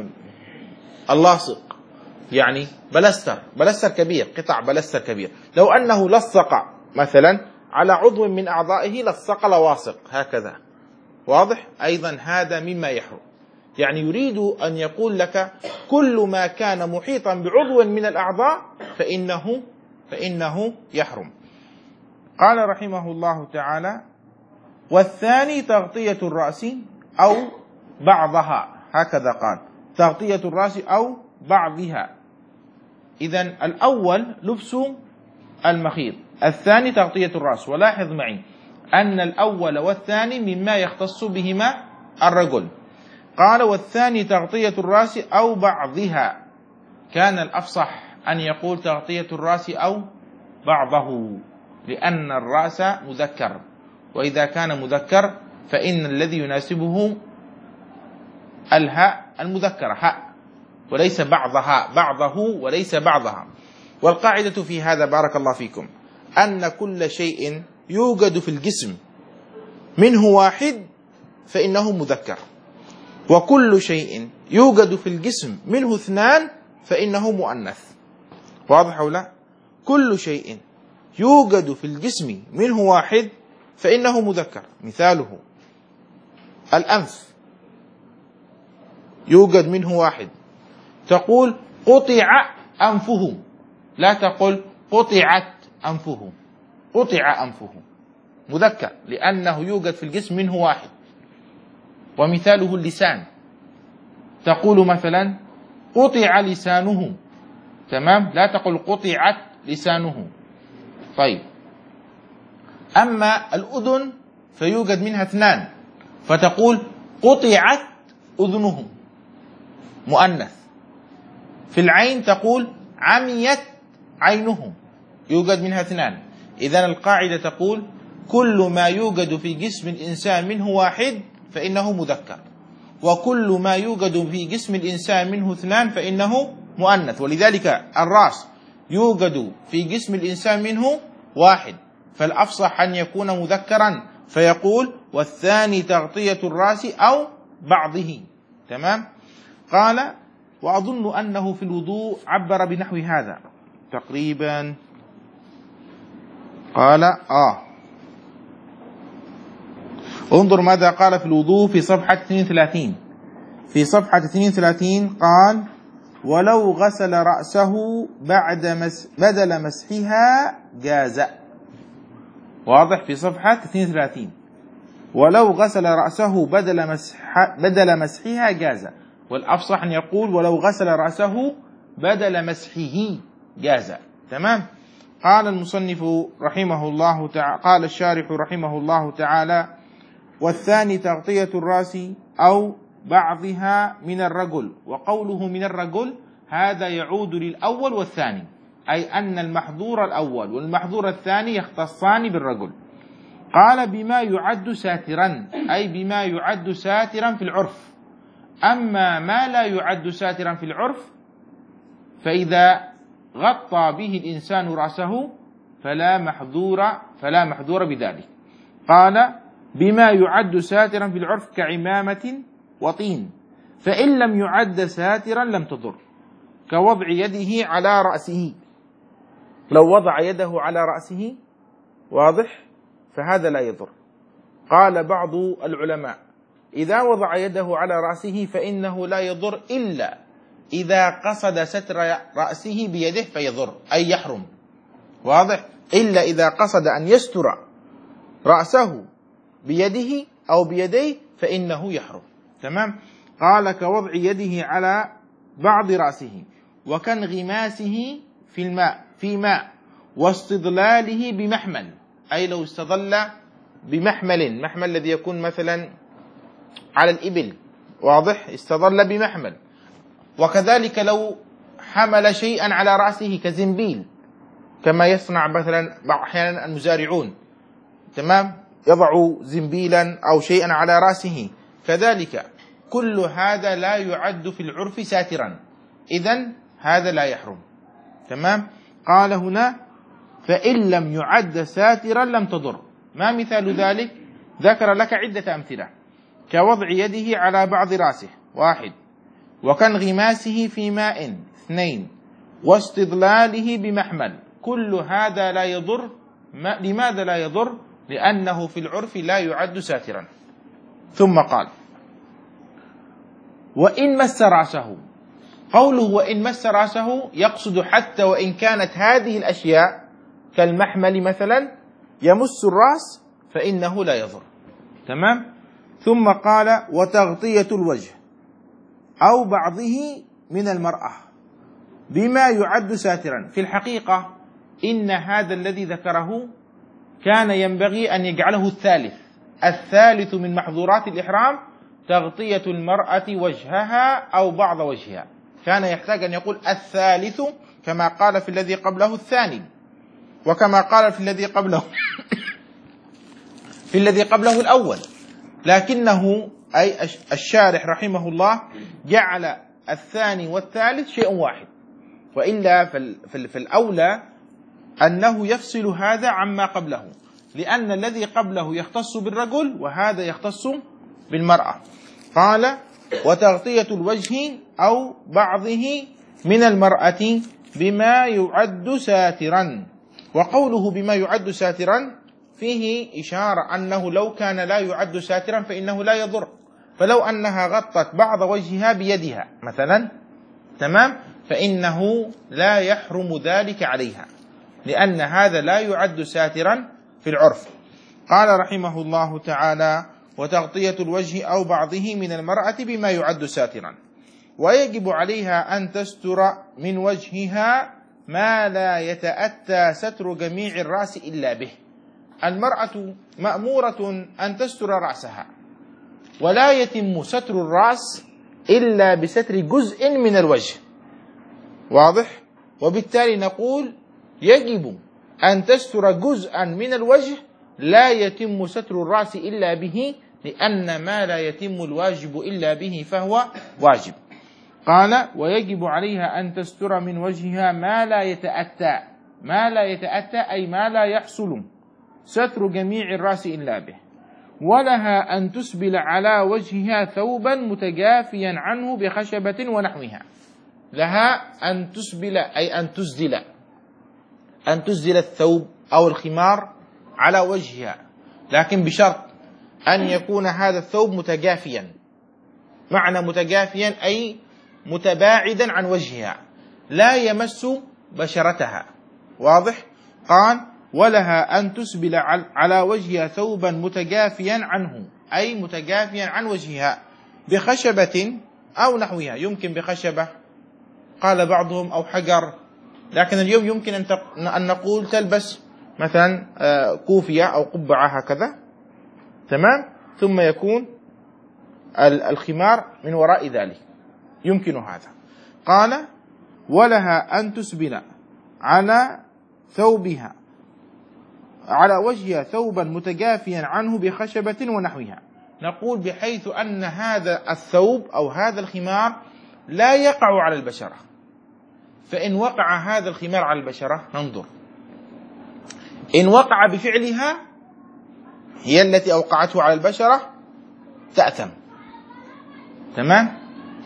اللاصق يعني بلستر، بلستر كبير، قطع بلستر كبير، لو أنه لصق مثلا على عضو من أعضائه لصق لواصق هكذا، واضح؟ أيضا هذا مما يحرم، يعني يريد أن يقول لك كل ما كان محيطا بعضو من الأعضاء فإنه فإنه يحرم. قال رحمه الله تعالى: والثاني تغطية الرأس أو بعضها، هكذا قال، تغطية الرأس أو بعضها. إذن الأول لبس المخيط، الثاني تغطية الرأس. ولاحظ معي أن الأول والثاني مما يختص بهما الرجل. قال: والثاني تغطية الرأس أو بعضها. كان الأفصح أن يقول تغطية الرأس أو بعضه، لأن الرأس مذكر، وإذا كان مذكر فإن الذي يناسبه الهاء المذكرة هاء، وليس بعضها، بعضه وليس بعضها. والقاعدة في هذا بارك الله فيكم أن كل شيء يوجد في الجسم منه واحد فإنه مذكر، وكل شيء يوجد في الجسم منه اثنان فإنه مؤنث. واضح أو لا؟ كل شيء يوجد في الجسم منه واحد فإنه مذكر. مثاله الأنف يوجد منه واحد، تقول قطع أنفه، لا تقل قطعت أنفه، قطع أنفه، مذكر لأنه يوجد في الجسم منه واحد. ومثاله اللسان، تقول مثلا قطع لسانه، تمام، لا تقل قطعت لسانه. طيب، أما الأذن فيوجد منها اثنان، فتقول قطعت أذنه، مؤنث. في العين تقول عميت عينه، يوجد منها اثنان. إذن القاعدة تقول كل ما يوجد في جسم الإنسان منه واحد فإنه مذكر، وكل ما يوجد في جسم الإنسان منه اثنان فإنه مؤنث. ولذلك الرأس يوجد في جسم الإنسان منه واحد، فالأفصح أن يكون مذكرا فيقول والثاني تغطية الرأس أو بعضه. تمام. قال: وأظن أنه في الوضوء عبر بنحو هذا تقريبا. قال آه انظر ماذا قال في الوضوء في صفحة اثنين وثلاثين. في صفحة اثنين وثلاثين قال: ولو غسل رأسه بعد مس بدل مسحها جاز. واضح؟ في صفحة اثنين وثلاثين ولو غسل رأسه بدل مسح بدل مسحها جاز، والأفصح أن يقول ولو غسل رأسه بدل مسحه جاز. تمام. قال المصنف رحمه الله تعالى، قال الشارح رحمه الله تعالى: والثاني تغطية الرأس أو بعضها من الرجل. وقوله من الرجل هذا يعود للأول والثاني، أي أن المحظور الأول والمحظور الثاني يختصان بالرجل. قال بما يعد ساترا، أي بما يعد ساترا في العرف. أما ما لا يعد ساترا في العرف فإذا غطى به الإنسان رأسه فلا محظور فلا محظور بذلك. قال بما يعد ساترا في العرف كعمامة وطين، فإن لم يعد ساترا لم تضر، كوضع يده على رأسه. لو وضع يده على رأسه واضح فهذا لا يضر. قال بعض العلماء إذا وضع يده على رأسه فإنه لا يضر إلا إذا قصد ستر رأسه بيده فيضر، أي يحرم. واضح؟ إلا إذا قصد أن يستر رأسه بيده أو بيديه فإنه يحرم. تمام؟ قال كوضع يده على بعض رأسه وكانغماسه في الماء في ماء واستظلاله بمحمل، أي لو استظل بمحمل، محمل الذي يكون مثلا على الإبل، واضح؟ استظل بمحمل. وكذلك لو حمل شيئا على رأسه كزنبيل، كما يصنع مثلا أحيانا المزارعون، تمام، يضع زنبيلا أو شيئا على رأسه، كذلك كل هذا لا يعد في العرف ساترا، إذن هذا لا يحرم. تمام. قال هنا فإن لم يعد ساترا لم تضر. ما مثال ذلك؟ ذكر لك عدة أمثلة، كوضع يده على بعض رأسه واحد، وكانغماسه في ماء اثنين، واستظلاله بمحمل، كل هذا لا يضر. لماذا لا يضر؟ لأنه في العرف لا يعد ساترا. ثم قال وإن مس رأسه. قوله وإن مس رأسه يقصد حتى وإن كانت هذه الأشياء كالمحمل مثلا يمس الرأس فإنه لا يضر. تمام. ثم قال وتغطية الوجه أو بعضه من المرأة بما يعد ساترا. في الحقيقة إن هذا الذي ذكره كان ينبغي أن يجعله الثالث الثالث من محظورات الإحرام، تغطية المرأة وجهها أو بعض وجهها. كان يحتاج أن يقول الثالث كما قال في الذي قبله الثاني، وكما قال في الذي قبله في الذي قبله الأول، لكنه أي الشارح رحمه الله جعل الثاني والثالث شيء واحد، وإلا في الأولى أنه يفصل هذا عما قبله، لأن الذي قبله يختص بالرجل وهذا يختص بالمرأة. قال وتغطية الوجه أو بعضه من المرأة بما يعد ساترا. وقوله بما يعد ساترا فيه إشارة أنه لو كان لا يعد ساترا فإنه لا يضر. فلو أنها غطت بعض وجهها بيدها مثلا، تمام، فإنه لا يحرم ذلك عليها، لأن هذا لا يعد ساترا في العرف. قال رحمه الله تعالى وتغطية الوجه أو بعضه من المرأة بما يعد ساترا، ويجب عليها أن تستر من وجهها ما لا يتأتى ستر جميع الرأس إلا به. المرأة مأمورة أن تستر رأسها، ولا يتم ستر الرأس إلا بستر جزء من الوجه، واضح؟ وبالتالي نقول يجب أن تستر جزءا من الوجه لا يتم ستر الرأس إلا به، لأن ما لا يتم الواجب إلا به فهو واجب. قال ويجب عليها أن تستر من وجهها ما لا يتأتى ما لا يتأتى أي ما لا يحصل ستر جميع الرأس إلا به، ولها أن تسبل على وجهها ثوبا متجافيا عنه بخشبة ونحوها. لها أن تسبل أي أن تزدل أن تزدل الثوب أو الخمار على وجهها، لكن بشرط أن يكون هذا الثوب متجافيا. معنى متجافيا أي متباعدا عن وجهها، لا يمس بشرتها، واضح؟ قال ولها أن تسبل على وجهها ثوبا متجافيا عنه أي متجافيا عن وجهها بخشبة أو نحوها. يمكن بخشبة قال بعضهم أو حجر، لكن اليوم يمكن أن نقول تلبس مثلا كوفية أو قبعة هكذا، تمام، ثم يكون الخمار من وراء ذلك، يمكن هذا. قال ولها أن تسبل على ثوبها على وجهها ثوبا متجافيا عنه بخشبة ونحوها. نقول بحيث أن هذا الثوب أو هذا الخمار لا يقع على البشرة، فإن وقع هذا الخمار على البشرة ننظر، إن وقع بفعلها هي التي أوقعته على البشرة تأثم، تمام؟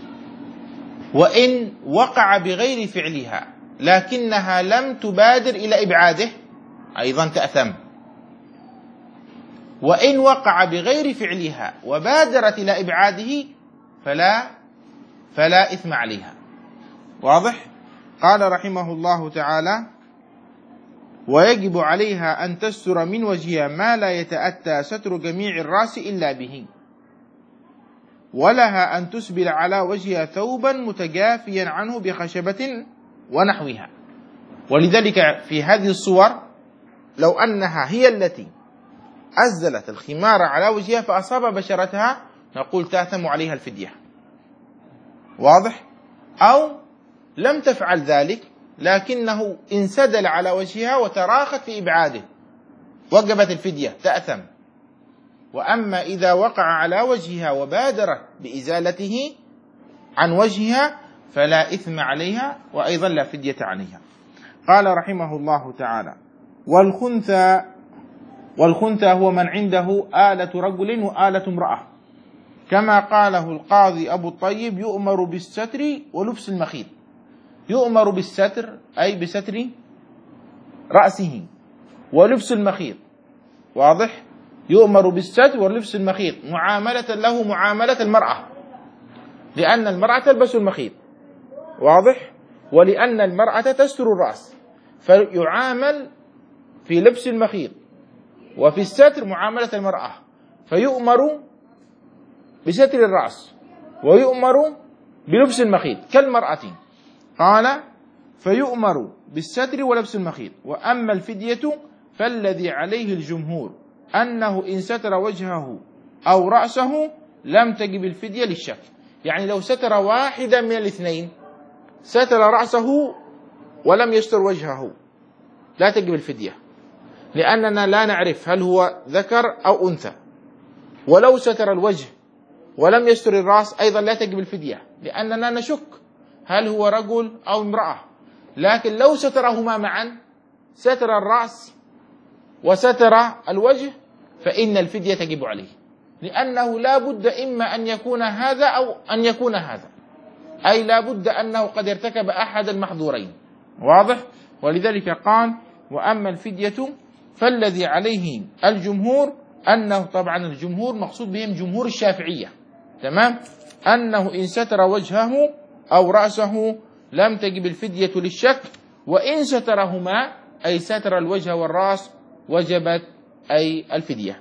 وإن وقع بغير فعلها لكنها لم تبادر إلى إبعاده أيضا تأثم. وإن وقع بغير فعلها وبادرت إلى إبعاده فلا فلا إثم عليها. واضح؟ قال رحمه الله تعالى: ويجب عليها أن تستر من وجهها ما لا يتأتى ستر جميع الرأس إلا به، ولها أن تسبل على وجهها ثوبا متجافيا عنه بخشبة ونحوها. ولذلك في هذه الصور لو أنها هي التي أزلت الخمار على وجهها فأصاب بشرتها نقول تأثم عليها الفدية. واضح؟ أو لم تفعل ذلك لكنه انسدل على وجهها وتراخت في إبعاده وجبت الفدية تأثم. وأما إذا وقع على وجهها وبادرت بإزالته عن وجهها فلا إثم عليها وأيضا لا فدية عليها. قال رحمه الله تعالى: والخنثى والخنثى هو من عنده آلة رجل وآلة امرأة، كما قاله القاضي أبو الطيب: يؤمر بالستر ولبس المخيط. يؤمر بالستر أي بستر رأسه ولبس المخيط. واضح؟ يؤمر بالستر ولبس المخيط معاملة له معاملة المرأة، لأن المرأة تلبس المخيط. واضح؟ ولأن المرأة تستر الرأس فيعامل في لبس المخيط وفي الستر معاملة المرأة، فيؤمر بستر الرأس ويؤمر بلبس المخيط كالمرأة. قال: فيؤمر بالستر ولبس المخيط. وأما الفدية فالذي عليه الجمهور أنه إن ستر وجهه أو رأسه لم تجب الفدية للشك. يعني لو ستر واحدا من الاثنين، ستر رأسه ولم يستر وجهه، لا تجب الفدية، لأننا لا نعرف هل هو ذكر أو أنثى. ولو ستر الوجه ولم يستر الرأس أيضا لا تجب الفدية، لأننا نشك هل هو رجل أو امرأة. لكن لو سترهما معا، ستر الرأس وستر الوجه، فإن الفدية تجب عليه، لأنه لا بد إما أن يكون هذا أو أن يكون هذا، أي لا بد أنه قد ارتكب أحد المحظورين. واضح؟ ولذلك قال: وأما الفدية فالذي عليه الجمهور أنه، طبعا الجمهور مقصود بهم جمهور الشافعية، تمام، أنه إن ستر وجهه أو رأسه لم تجب الفدية للشك، وإن سترهما أي ستر الوجه والرأس وجبت أي الفدية.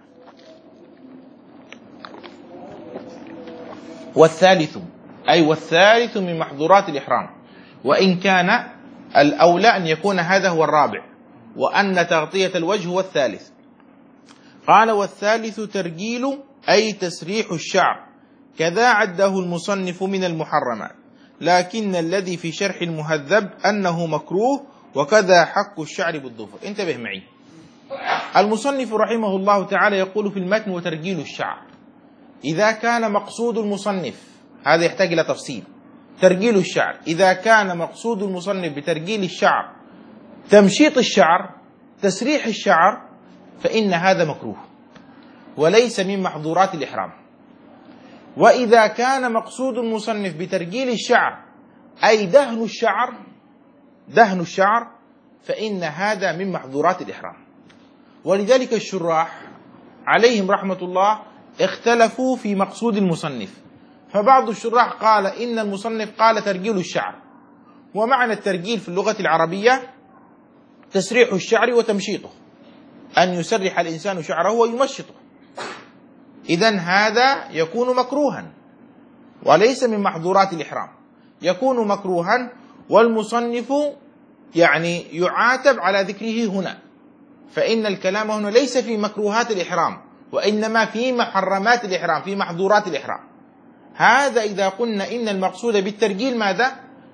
والثالث أي والثالث من محظورات الإحرام، وإن كان الأولى أن يكون هذا هو الرابع، وأن تغطية الوجه هو الثالث. قال: والثالث ترجيل أي تسريح الشعر، كذا عده المصنف من المحرمات، لكن الذي في شرح المهذب أنه مكروه، وكذا حك الشعر بالظفر. انتبه معي، المصنف رحمه الله تعالى يقول في المتن: وترجيل الشعر. إذا كان مقصود المصنف، هذا يحتاج إلى تفصيل، ترجيل الشعر، إذا كان مقصود المصنف بترجيل الشعر تمشيط الشعر، تسريح الشعر، فإن هذا مكروه وليس من محظورات الإحرام. وإذا كان مقصود المصنف بترجيل الشعر أي دهن الشعر، دهن الشعر، فإن هذا من محظورات الإحرام. ولذلك الشراح عليهم رحمة الله اختلفوا في مقصود المصنف، فبعض الشراح قال إن المصنف قال ترجيل الشعر، ومعنى الترجيل في اللغة العربية تسريح الشعر وتمشيطه، أن يسرح الإنسان شعره ويمشطه. إذن هذا يكون مكروها وليس من محظورات الإحرام، يكون مكروها، والمصنف يعني يعاتب على ذكره هنا، فإن الكلام هنا ليس في مكروهات الإحرام، وإنما في محرمات الإحرام، في محظورات الإحرام. هذا إذا قلنا إن المقصود بالترجيل ماذا؟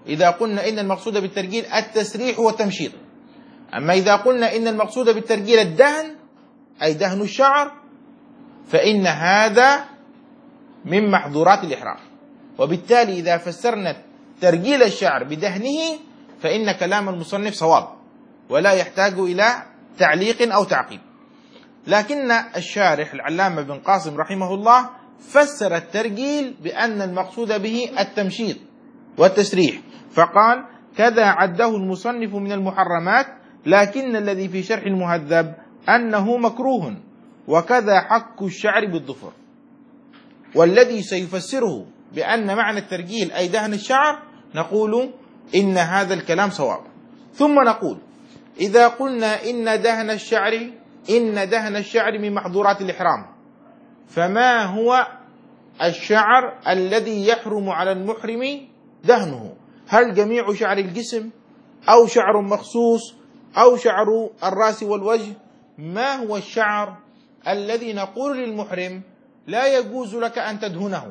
إذا قلنا إن المقصود بالترجيل التسريح والتمشيط. أما إذا قلنا إن المقصود بالترجيل الدهن أي دهن الشعر فإن هذا من محظورات الإحرام. وبالتالي إذا فسرنا ترجيل الشعر بدهنه فإن كلام المصنف صواب ولا يحتاج إلى تعليق أو تعقيب. لكن الشارح العلامة بن قاسم رحمه الله فسر الترجيل بأن المقصود به التمشيط والتسريح، فقال: كذا عده المصنف من المحرمات، لكن الذي في شرح المهذب أنه مكروه، وكذا حك الشعر بالظفر. والذي سيفسره بأن معنى الترجيل أي دهن الشعر نقول إن هذا الكلام صواب. ثم نقول: إذا قلنا إن دهن الشعر إن دهن الشعر من محظورات الإحرام، فما هو الشعر الذي يحرم على المحرم دهنه؟ هل جميع شعر الجسم أو شعر مخصوص أو شعر الرأس والوجه؟ ما هو الشعر الذي نقول للمحرم لا يجوز لك أن تدهنه؟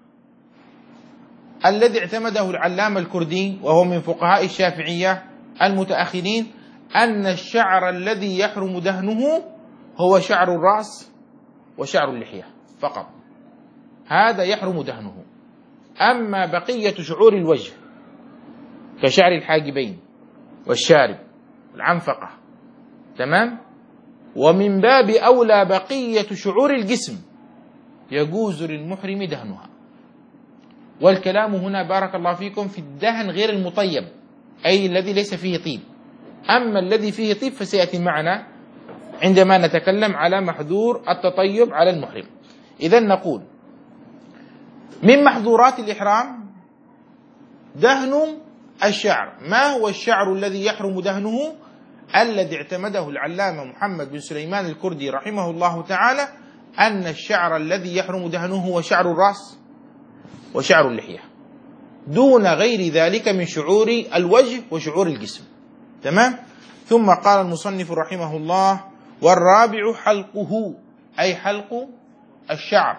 الذي اعتمده العلامة الكردي وهو من فقهاء الشافعية المتأخرين أن الشعر الذي يحرم دهنه هو شعر الرأس وشعر اللحية فقط، هذا يحرم دهنه. أما بقية شعور الوجه كشعر الحاجبين والشارب والعنفقة، تمام، ومن باب أولى بقية شعور الجسم يجوز للمحرم دهنها. والكلام هنا بارك الله فيكم في الدهن غير المطيب، أي الذي ليس فيه طيب. أما الذي فيه طيب فسيأتي معنا عندما نتكلم على محظور التطيب على المحرم. إذن نقول من محظورات الإحرام دهن الشعر. ما هو الشعر الذي يحرم دهنه؟ الذي اعتمده العلامة محمد بن سليمان الكردي رحمه الله تعالى أن الشعر الذي يحرم دهنه هو شعر الرأس وشعر اللحية، دون غير ذلك من شعور الوجه وشعور الجسم، تمام. ثم قال المصنف رحمه الله: والرابع حلقه، أي حلق الشعر.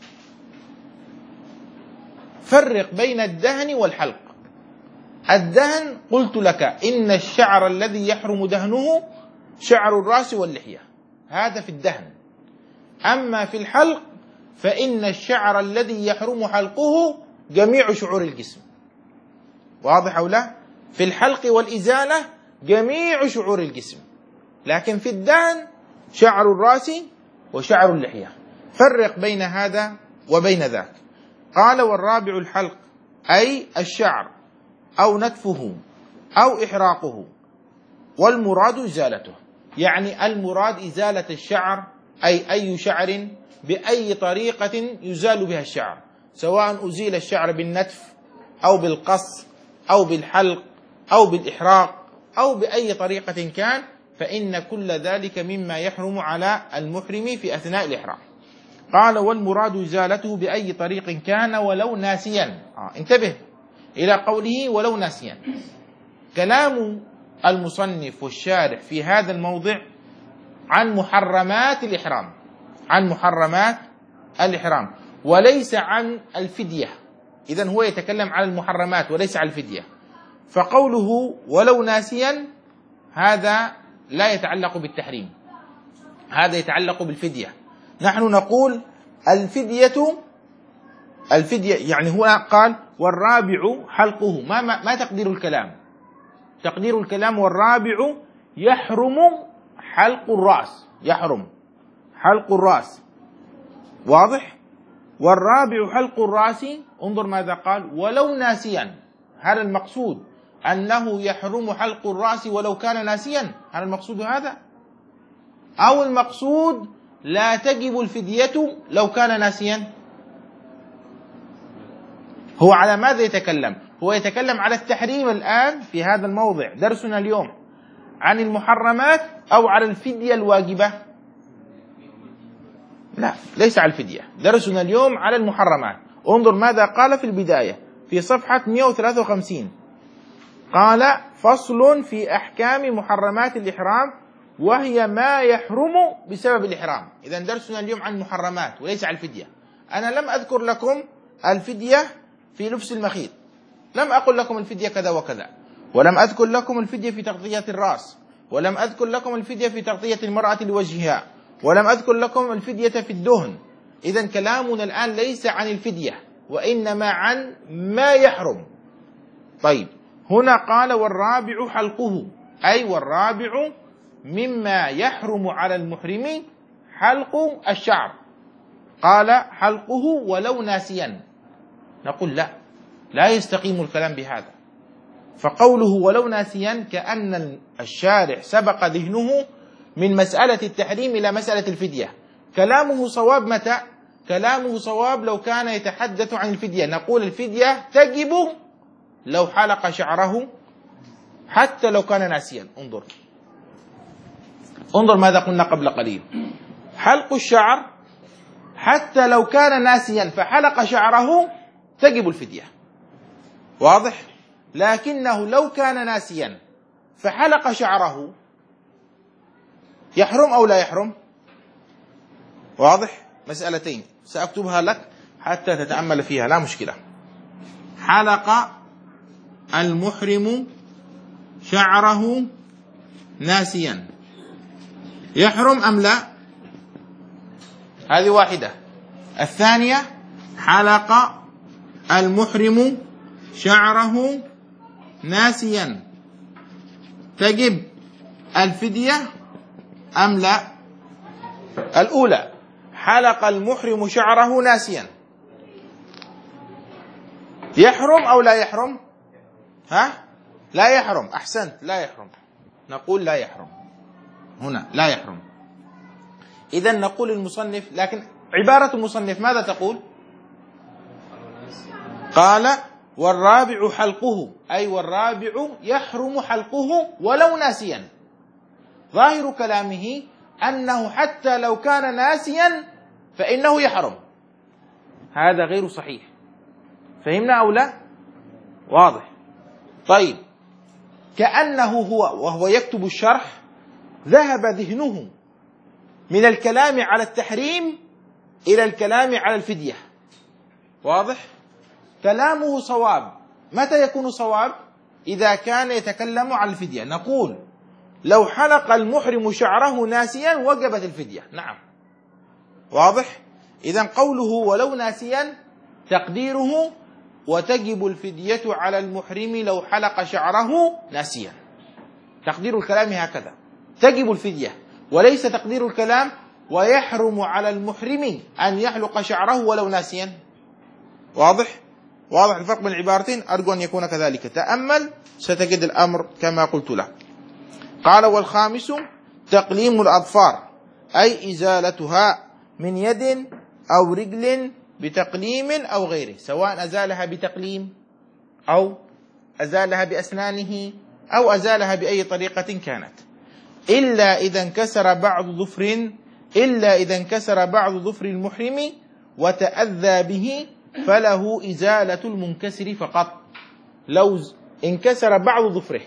فرق بين الدهن والحلق. الدهن قلت لك إن الشعر الذي يحرم دهنه شعر الرأس واللحية، هذا في الدهن. أما في الحلق فإن الشعر الذي يحرم حلقه جميع شعور الجسم. واضح أو لا؟ في الحلق والإزالة جميع شعور الجسم، لكن في الدهن شعر الرأس وشعر اللحية. فرق بين هذا وبين ذاك. قال: والرابع الحلق، أي الشعر أو نتفه أو إحراقه، والمراد إزالته. يعني المراد إزالة الشعر، أي أي شعر بأي طريقة يزال بها الشعر، سواء أزيل الشعر بالنتف أو بالقص أو بالحلق أو بالإحراق أو بأي طريقة كان، فإن كل ذلك مما يحرم على المحرم في أثناء الإحرام. قال: والمراد إزالته بأي طريق كان ولو ناسيا. آه انتبه إلى قوله ولو ناسيا. كلام المصنف والشارح في هذا الموضع عن محرمات الإحرام، عن محرمات الإحرام وليس عن الفدية. إذن هو يتكلم عن المحرمات وليس عن الفدية. فقوله ولو ناسيا هذا لا يتعلق بالتحريم، هذا يتعلق بالفدية. نحن نقول الفدية الفدية يعني هو قال: والرابع حلقه. ما, ما, ما تقدير الكلام؟ تقدير الكلام: والرابع يحرم حلق الرأس، يحرم حلق الرأس. واضح؟ والرابع حلق الرأس. انظر ماذا قال: ولو ناسيا. هل المقصود أنه يحرم حلق الرأس ولو كان ناسيا؟ هل المقصود هذا؟ أو المقصود لا تجب الفدية لو كان ناسيا؟ هو على ماذا يتكلم؟ هو يتكلم على التحريم الآن في هذا الموضع. درسنا اليوم عن المحرمات أو على الفدية الواجبة؟ لا، ليس على الفدية. درسنا اليوم على المحرمات. انظر ماذا قال في البداية في صفحة مئة وثلاثة وخمسين. قال: فصل في أحكام محرمات الإحرام، وهي ما يحرم بسبب الإحرام. إذا درسنا اليوم عن المحرمات وليس عن الفدية. أنا لم أذكر لكم الفدية في لبس المخيط، لم أقل لكم الفدية كذا وكذا، ولم أذكر لكم الفدية في تغطية الرأس، ولم أذكر لكم الفدية في تغطية المرأة لوجهها، ولم أذكر لكم الفدية في الدهن. إذن كلامنا الآن ليس عن الفدية، وإنما عن ما يحرم. طيب، هنا قال والرابع حلقه، أي والرابع مما يحرم على المحرم حلق الشعر. قال حلقه ولو ناسيا. نقول لا، لا يستقيم الكلام بهذا. فقوله ولو ناسيا كأن الشارع سبق ذهنه من مسألة التحريم إلى مسألة الفدية. كلامه صواب متى؟ كلامه صواب لو كان يتحدث عن الفدية. نقول الفدية تجب لو حلق شعره حتى لو كان ناسيا. انظر انظر ماذا قلنا قبل قليل. حلق الشعر حتى لو كان ناسيا فحلق شعره تجب الفدية، واضح؟ لكنه لو كان ناسيا فحلق شعره يحرم أو لا يحرم؟ واضح؟ مسألتين سأكتبها لك حتى تتأمل فيها، لا مشكلة. حلق المحرم شعره ناسيا يحرم أم لا؟ هذه واحدة. الثانية حلق المحرم شعره ناسيا تجب الفدية أم لا؟ الأولى حلق المحرم شعره ناسيا يحرم أو لا يحرم؟ ها؟ لا يحرم. أحسنت، لا يحرم. نقول لا يحرم هنا، لا يحرم. إذن نقول المصنف، لكن عبارة المصنف ماذا تقول؟ قال والرابع حلقه، أي والرابع يحرم حلقه ولو ناسيا. ظاهر كلامه أنه حتى لو كان ناسيا فإنه يحرم. هذا غير صحيح. فهمنا أو لا؟ واضح. طيب، كأنه هو وهو يكتب الشرح ذهب ذهنه من الكلام على التحريم إلى الكلام على الفدية. واضح؟ كلامه صواب. متى يكون صواب؟ إذا كان يتكلم عن الفدية. نقول لو حلق المحرم شعره ناسيا وجبت الفدية. نعم، واضح؟ إذن قوله ولو ناسيا تقديره وتجب الفدية على المحرم لو حلق شعره ناسيا. تقدير الكلام هكذا، تجب الفدية، وليس تقدير الكلام ويحرم على المحرم أن يحلق شعره ولو ناسيا. واضح؟ واضح الفرق بين العبارتين؟ أرجو أن يكون كذلك. تأمل ستجد الأمر كما قلت لك. قال والخامس تقليم الأظفار، أي إزالتها من يد أو رجل بتقليم أو غيره، سواء أزالها بتقليم أو أزالها بأسنانه أو أزالها بأي طريقة كانت، إلا إذا انكسر بعض ظفر إلا إذا انكسر بعض ظفر المحرم وتأذى به فله إزالة المنكسر فقط. لو انكسر بعض ظفره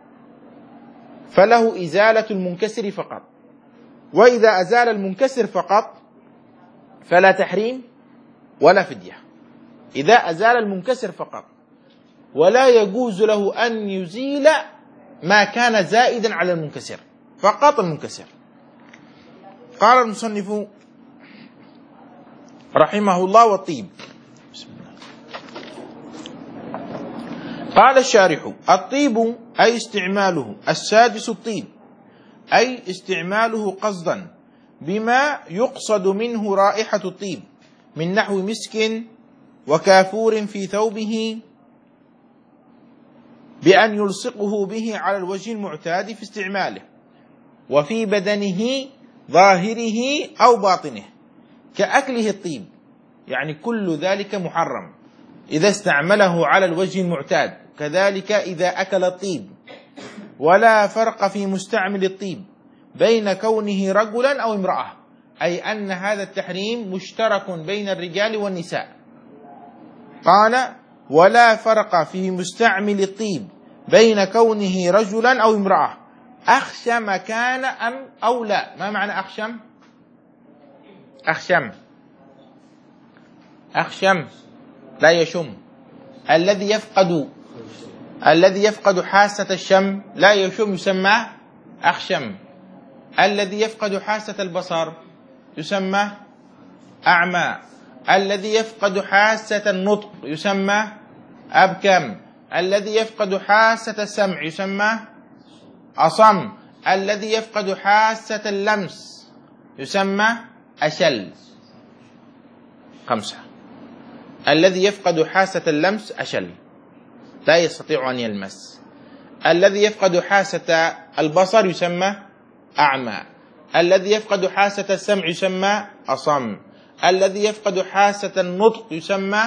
فله إزالة المنكسر فقط. وإذا أزال المنكسر فقط فلا تحريم ولا فدية. إذا أزال المنكسر فقط، ولا يجوز له أن يزيل ما كان زائدا على المنكسر، فقط المنكسر. قال المصنف رحمه الله والطيب. بسم الله. قال الشارح الطيب أي استعماله. السادس الطيب أي استعماله قصدا بما يقصد منه رائحة الطيب من نحو مسك وكافور في ثوبه بأن يلصقه به على الوجه المعتاد في استعماله وفي بدنه ظاهره أو باطنه كأكله الطيب، يعني كل ذلك محرم إذا استعمله على الوجه المعتاد، كذلك إذا أكل الطيب. ولا فرق في مستعمل الطيب بين كونه رجلا أو امرأة، أي أن هذا التحريم مشترك بين الرجال والنساء. قال ولا فرق في مستعمل الطيب بين كونه رجلا أو امرأة أخشم كان أم أو لا. ما معنى أخشم؟ أخشم أخشم لا يشم. الذي يفقد الذي يفقد حاسة الشم لا يشم يسمى أخشم. الذي يفقد حاسة البصر يسمى أعمى. الذي يفقد حاسة النطق يسمى أبكم. الذي يفقد حاسة السمع يسمى أصم. الذي يفقد حاسة اللمس يسمى أشل. خمسة. الذي يفقد حاسة اللمس أشل، لا يستطيع أن يلمس. الذي يفقد حاسة البصر يسمى أعمى. الذي يفقد حاسة السمع يسمى أصم. الذي يفقد حاسة النطق يسمى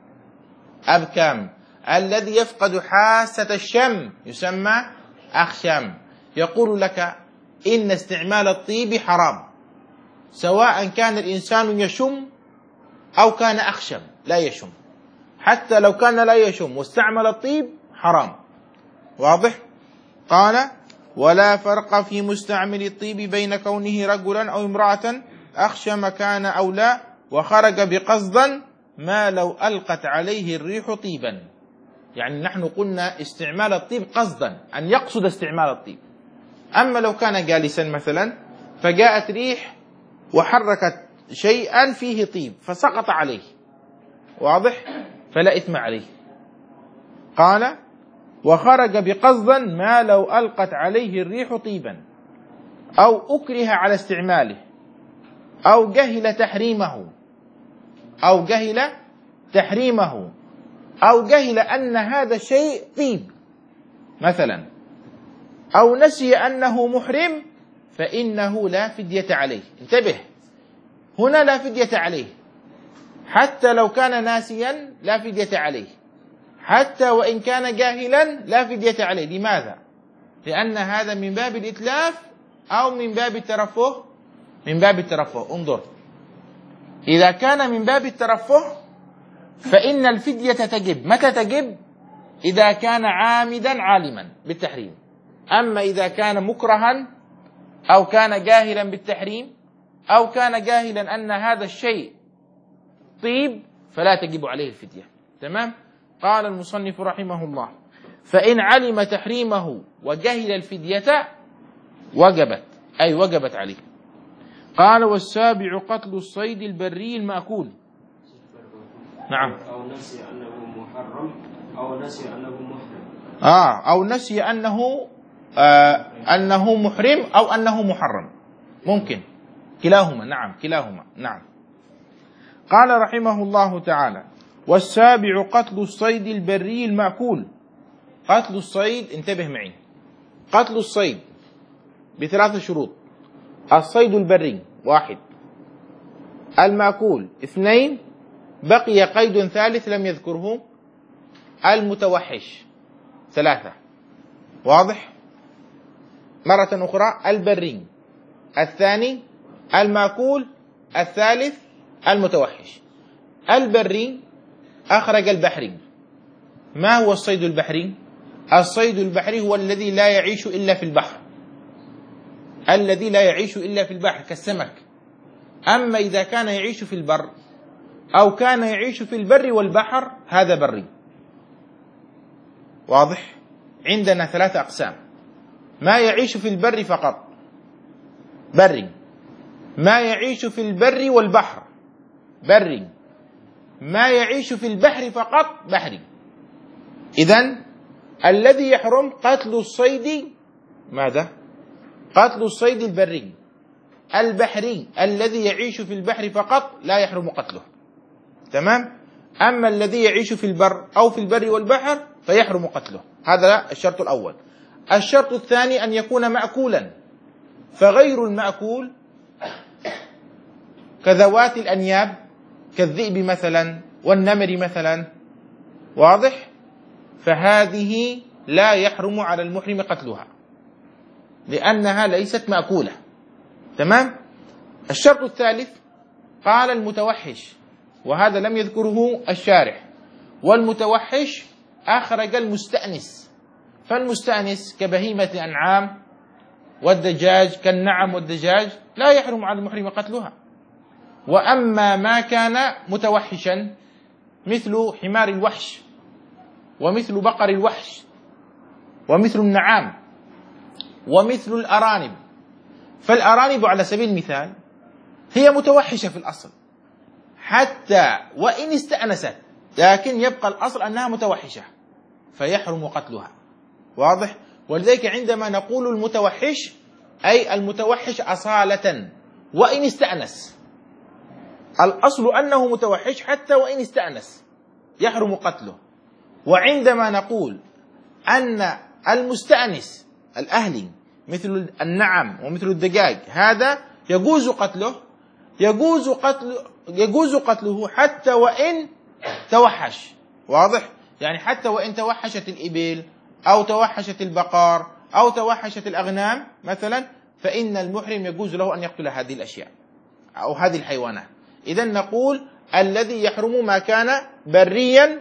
أبكم. الذي يفقد حاسة الشم يسمى أخشم. يقول لك إن استعمال الطيب حرام، سواء كان الإنسان يشم أو كان أخشم لا يشم. حتى لو كان لا يشم واستعمل الطيب حرام. واضح؟ قال: ولا فرق في مستعمل الطيب بين كونه رجلا أو امرأة أخشم كان أو لا، وخرج بقصدا ما لو ألقت عليه الريح طيبا. يعني نحن قلنا استعمال الطيب قصدا، أن يقصد استعمال الطيب. أما لو كان جالسا مثلا فجاءت ريح وحركت شيئا فيه طيب فسقط عليه، واضح؟ فلا إثم عليه. قال: وخرج بقصدا ما لو ألقت عليه الريح طيبا، أو أكره على استعماله، أو جهل تحريمه أو جهل تحريمه أو جهل أن هذا الشيء طيب مثلا، أو نسي أنه محرم، فإنه لا فدية عليه. انتبه، هنا لا فدية عليه. حتى لو كان ناسيا لا فدية عليه، حتى وإن كان جاهلا لا فدية عليه. لماذا؟ لأن هذا من باب الإتلاف أو من باب الترفه. من باب الترفه. انظر، إذا كان من باب الترفه فإن الفدية تجب. متى تجب؟ إذا كان عامدا عالما بالتحريم. أما إذا كان مكرها أو كان جاهلا بالتحريم أو كان جاهلا أن هذا الشيء طيب فلا تجب عليه الفدية. تمام؟ قال المصنف رحمه الله: فإن علم تحريمه وجهل الفدية وجبت، أي وجبت عليه. قال: والسابع قتل الصيد البري المأكول. نعم. أو نسي أنه محرم أو نسي أنه محرم. آه أو نسي أنه آه أنه محرم أو أنه محرم، ممكن كلاهما. نعم كلاهما. نعم. قال رحمه الله تعالى: والسابع قتل الصيد البري المأكول. قتل الصيد، انتبه معي، قتل الصيد بثلاث شروط: الصيد البري واحد، المأكول اثنين، بقي قيد ثالث لم يذكره، المتوحش ثلاثة. واضح؟ مرة أخرى: البري الثاني، المأكول الثالث، المتوحش. البري أخرج البحري. ما هو الصيد البحري؟ الصيد البحري هو الذي لا يعيش إلا في البحر، الذي لا يعيش إلا في البحر كالسمك. أما إذا كان يعيش في البر أو كان يعيش في البر والبحر هذا بري. واضح؟ عندنا ثلاثة أقسام: ما يعيش في البر فقط بري، ما يعيش في البر والبحر بري، ما يعيش في البحر فقط بحري. إذن الذي يحرم قتل الصيد ماذا؟ قتل الصيد البري. البحري الذي يعيش في البحر فقط لا يحرم قتله. تمام؟ أما الذي يعيش في البر أو في البر والبحر فيحرم قتله. هذا الشرط الأول. الشرط الثاني أن يكون مأكولا، فغير المأكول كذوات الأنياب كالذئب مثلا والنمر مثلا، واضح؟ فهذه لا يحرم على المحرم قتلها لأنها ليست مأكولة. تمام؟ الشرط الثالث قال المتوحش، وهذا لم يذكره الشارح. والمتوحش أخرج المستأنس، فالمستأنس كبهيمة أنعام والدجاج كالنعم والدجاج لا يحرم على المحرم قتلها. وأما ما كان متوحشا مثل حمار الوحش ومثل بقر الوحش ومثل النعام ومثل الأرانب. فالأرانب على سبيل المثال هي متوحشة في الأصل حتى وإن استأنست، لكن يبقى الأصل أنها متوحشة فيحرم قتلها. واضح؟ ولذلك عندما نقول المتوحش أي المتوحش أصالة وإن استأنس، الأصل أنه متوحش حتى وإن استأنس يحرم قتله. وعندما نقول أن المستأنس الأهلي مثل النعم ومثل الدجاج هذا يجوز قتله، يجوز قتله يجوز قتله حتى وإن توحش. واضح؟ يعني حتى وإن توحشت الإبل أو توحشت البقر أو توحشت الأغنام مثلا، فإن المحرم يجوز له أن يقتل هذه الأشياء أو هذه الحيوانات. إذن نقول الذي يحرم ما كان بريا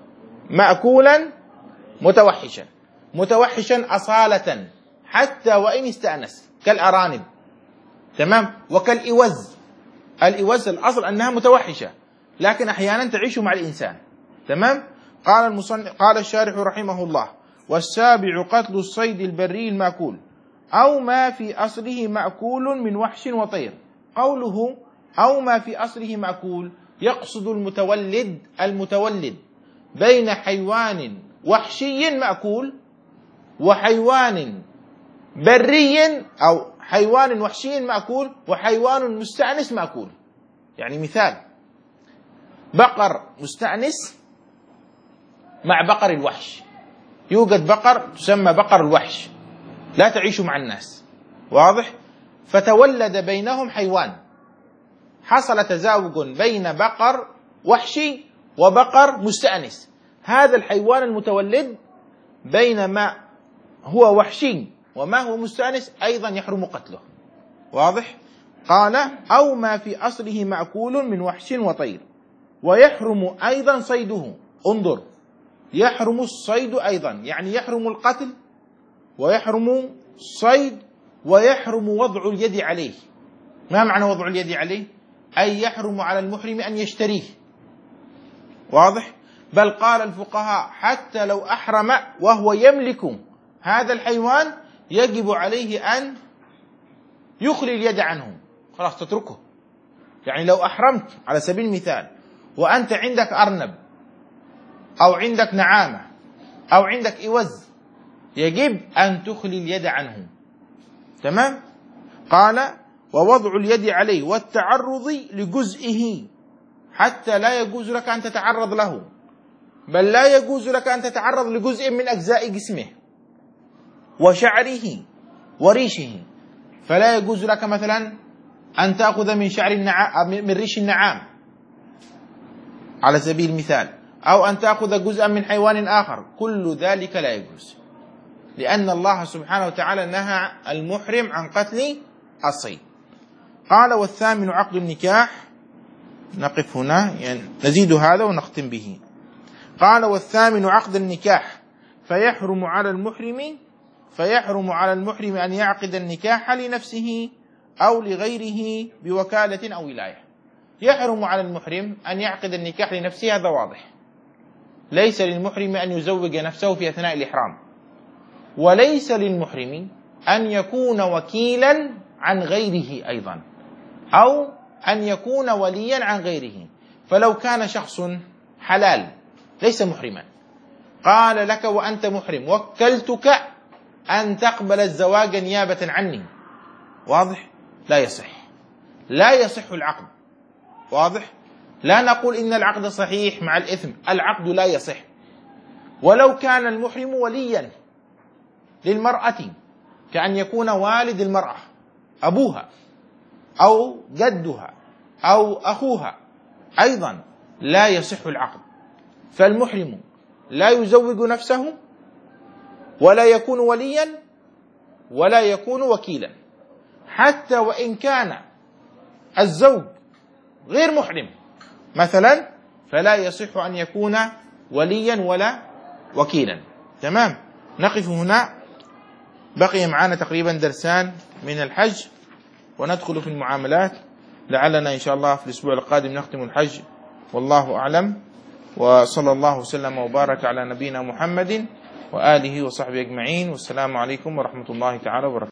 مأكولا متوحشا، متوحشا أصالة حتى وإن استأنس كالأرانب. تمام؟ وكالإوز، الإوز الأصل أنها متوحشة لكن أحيانا تعيش مع الإنسان. تمام؟ قال المصنف قال الشارح رحمه الله: والسابع قتل الصيد البري المأكول أو ما في أصله مأكول من وحش وطير. قوله أو ما في أصله مأكول يقصد المتولد المتولد بين حيوان وحشي مأكول وحيوان بري أو حيوان وحشي مأكول وحيوان مستأنس مأكول. يعني مثال بقر مستأنس مع بقر الوحش، يوجد بقر تسمى بقر الوحش لا تعيش مع الناس. واضح؟ فتولد بينهم حيوان، حصل تزاوج بين بقر وحشي وبقر مستأنس. هذا الحيوان المتولد بين ما هو وحشي وما هو مستأنس أيضا يحرم قتله. واضح؟ قال أو ما في أصله مأكول من وحش وطير. ويحرم أيضا صيده. انظر، يحرم الصيد أيضا، يعني يحرم القتل ويحرم الصيد ويحرم وضع اليد عليه. ما معنى وضع اليد عليه؟ أي يحرم على المحرم أن يشتريه. واضح؟ بل قال الفقهاء حتى لو أحرم وهو يملك هذا الحيوان يجب عليه أن يخلي اليد عنه، خلاص تتركه. يعني لو أحرمت على سبيل المثال وأنت عندك أرنب أو عندك نعامة أو عندك إوز يجب أن تخلي اليد عنه. تمام؟ قال ووضع اليد عليه والتعرض لجزئه، حتى لا يجوز لك أن تتعرض له، بل لا يجوز لك أن تتعرض لجزء من أجزاء جسمه وشعره وريشه. فلا يجوز لك مثلا أن تأخذ من شعر النعام من ريش النعام على سبيل المثال، أو أن تأخذ جزءا من حيوان آخر، كل ذلك لا يجوز، لأن الله سبحانه وتعالى نهى المحرم عن قتل الصيد. قال والثامن عقد النكاح. نقف هنا، يعني نزيد هذا ونختم به. قال والثامن عقد النكاح فيحرم على المحرم فيحرم على المحرم أن يعقد النكاح لنفسه أو لغيره بوكالة أو ولاية. يحرم على المحرم أن يعقد النكاح لنفسه، هذا واضح. ليس للمحرم أن يزوج نفسه في أثناء الإحرام، وليس للمحرم أن يكون وكيلا عن غيره أيضا، أو أن يكون وليا عن غيره. فلو كان شخص حلال ليس محرما قال لك وأنت محرم وكلتك أن تقبل الزواج نيابة عني، واضح؟ لا يصح، لا يصح العقد. واضح؟ لا نقول إن العقد صحيح مع الإثم، العقد لا يصح. ولو كان المحرم وليا للمرأة كأن يكون والد المرأة أبوها أو جدها أو أخوها أيضا لا يصح العقد. فالمحرم لا يزوج نفسه ولا يكون وليا ولا يكون وكيلا، حتى وإن كان الزوج غير محرم مثلا، فلا يصح أن يكون وليا ولا وكيلا. تمام؟ نقف هنا، بقي معنا تقريبا درسان من الحج وندخل في المعاملات، لعلنا إن شاء الله في الأسبوع القادم نختم الحج، والله أعلم. وصلى الله وسلم وبارك على نبينا محمد وآله وصحبه أجمعين، والسلام عليكم ورحمة الله تعالى وبركاته.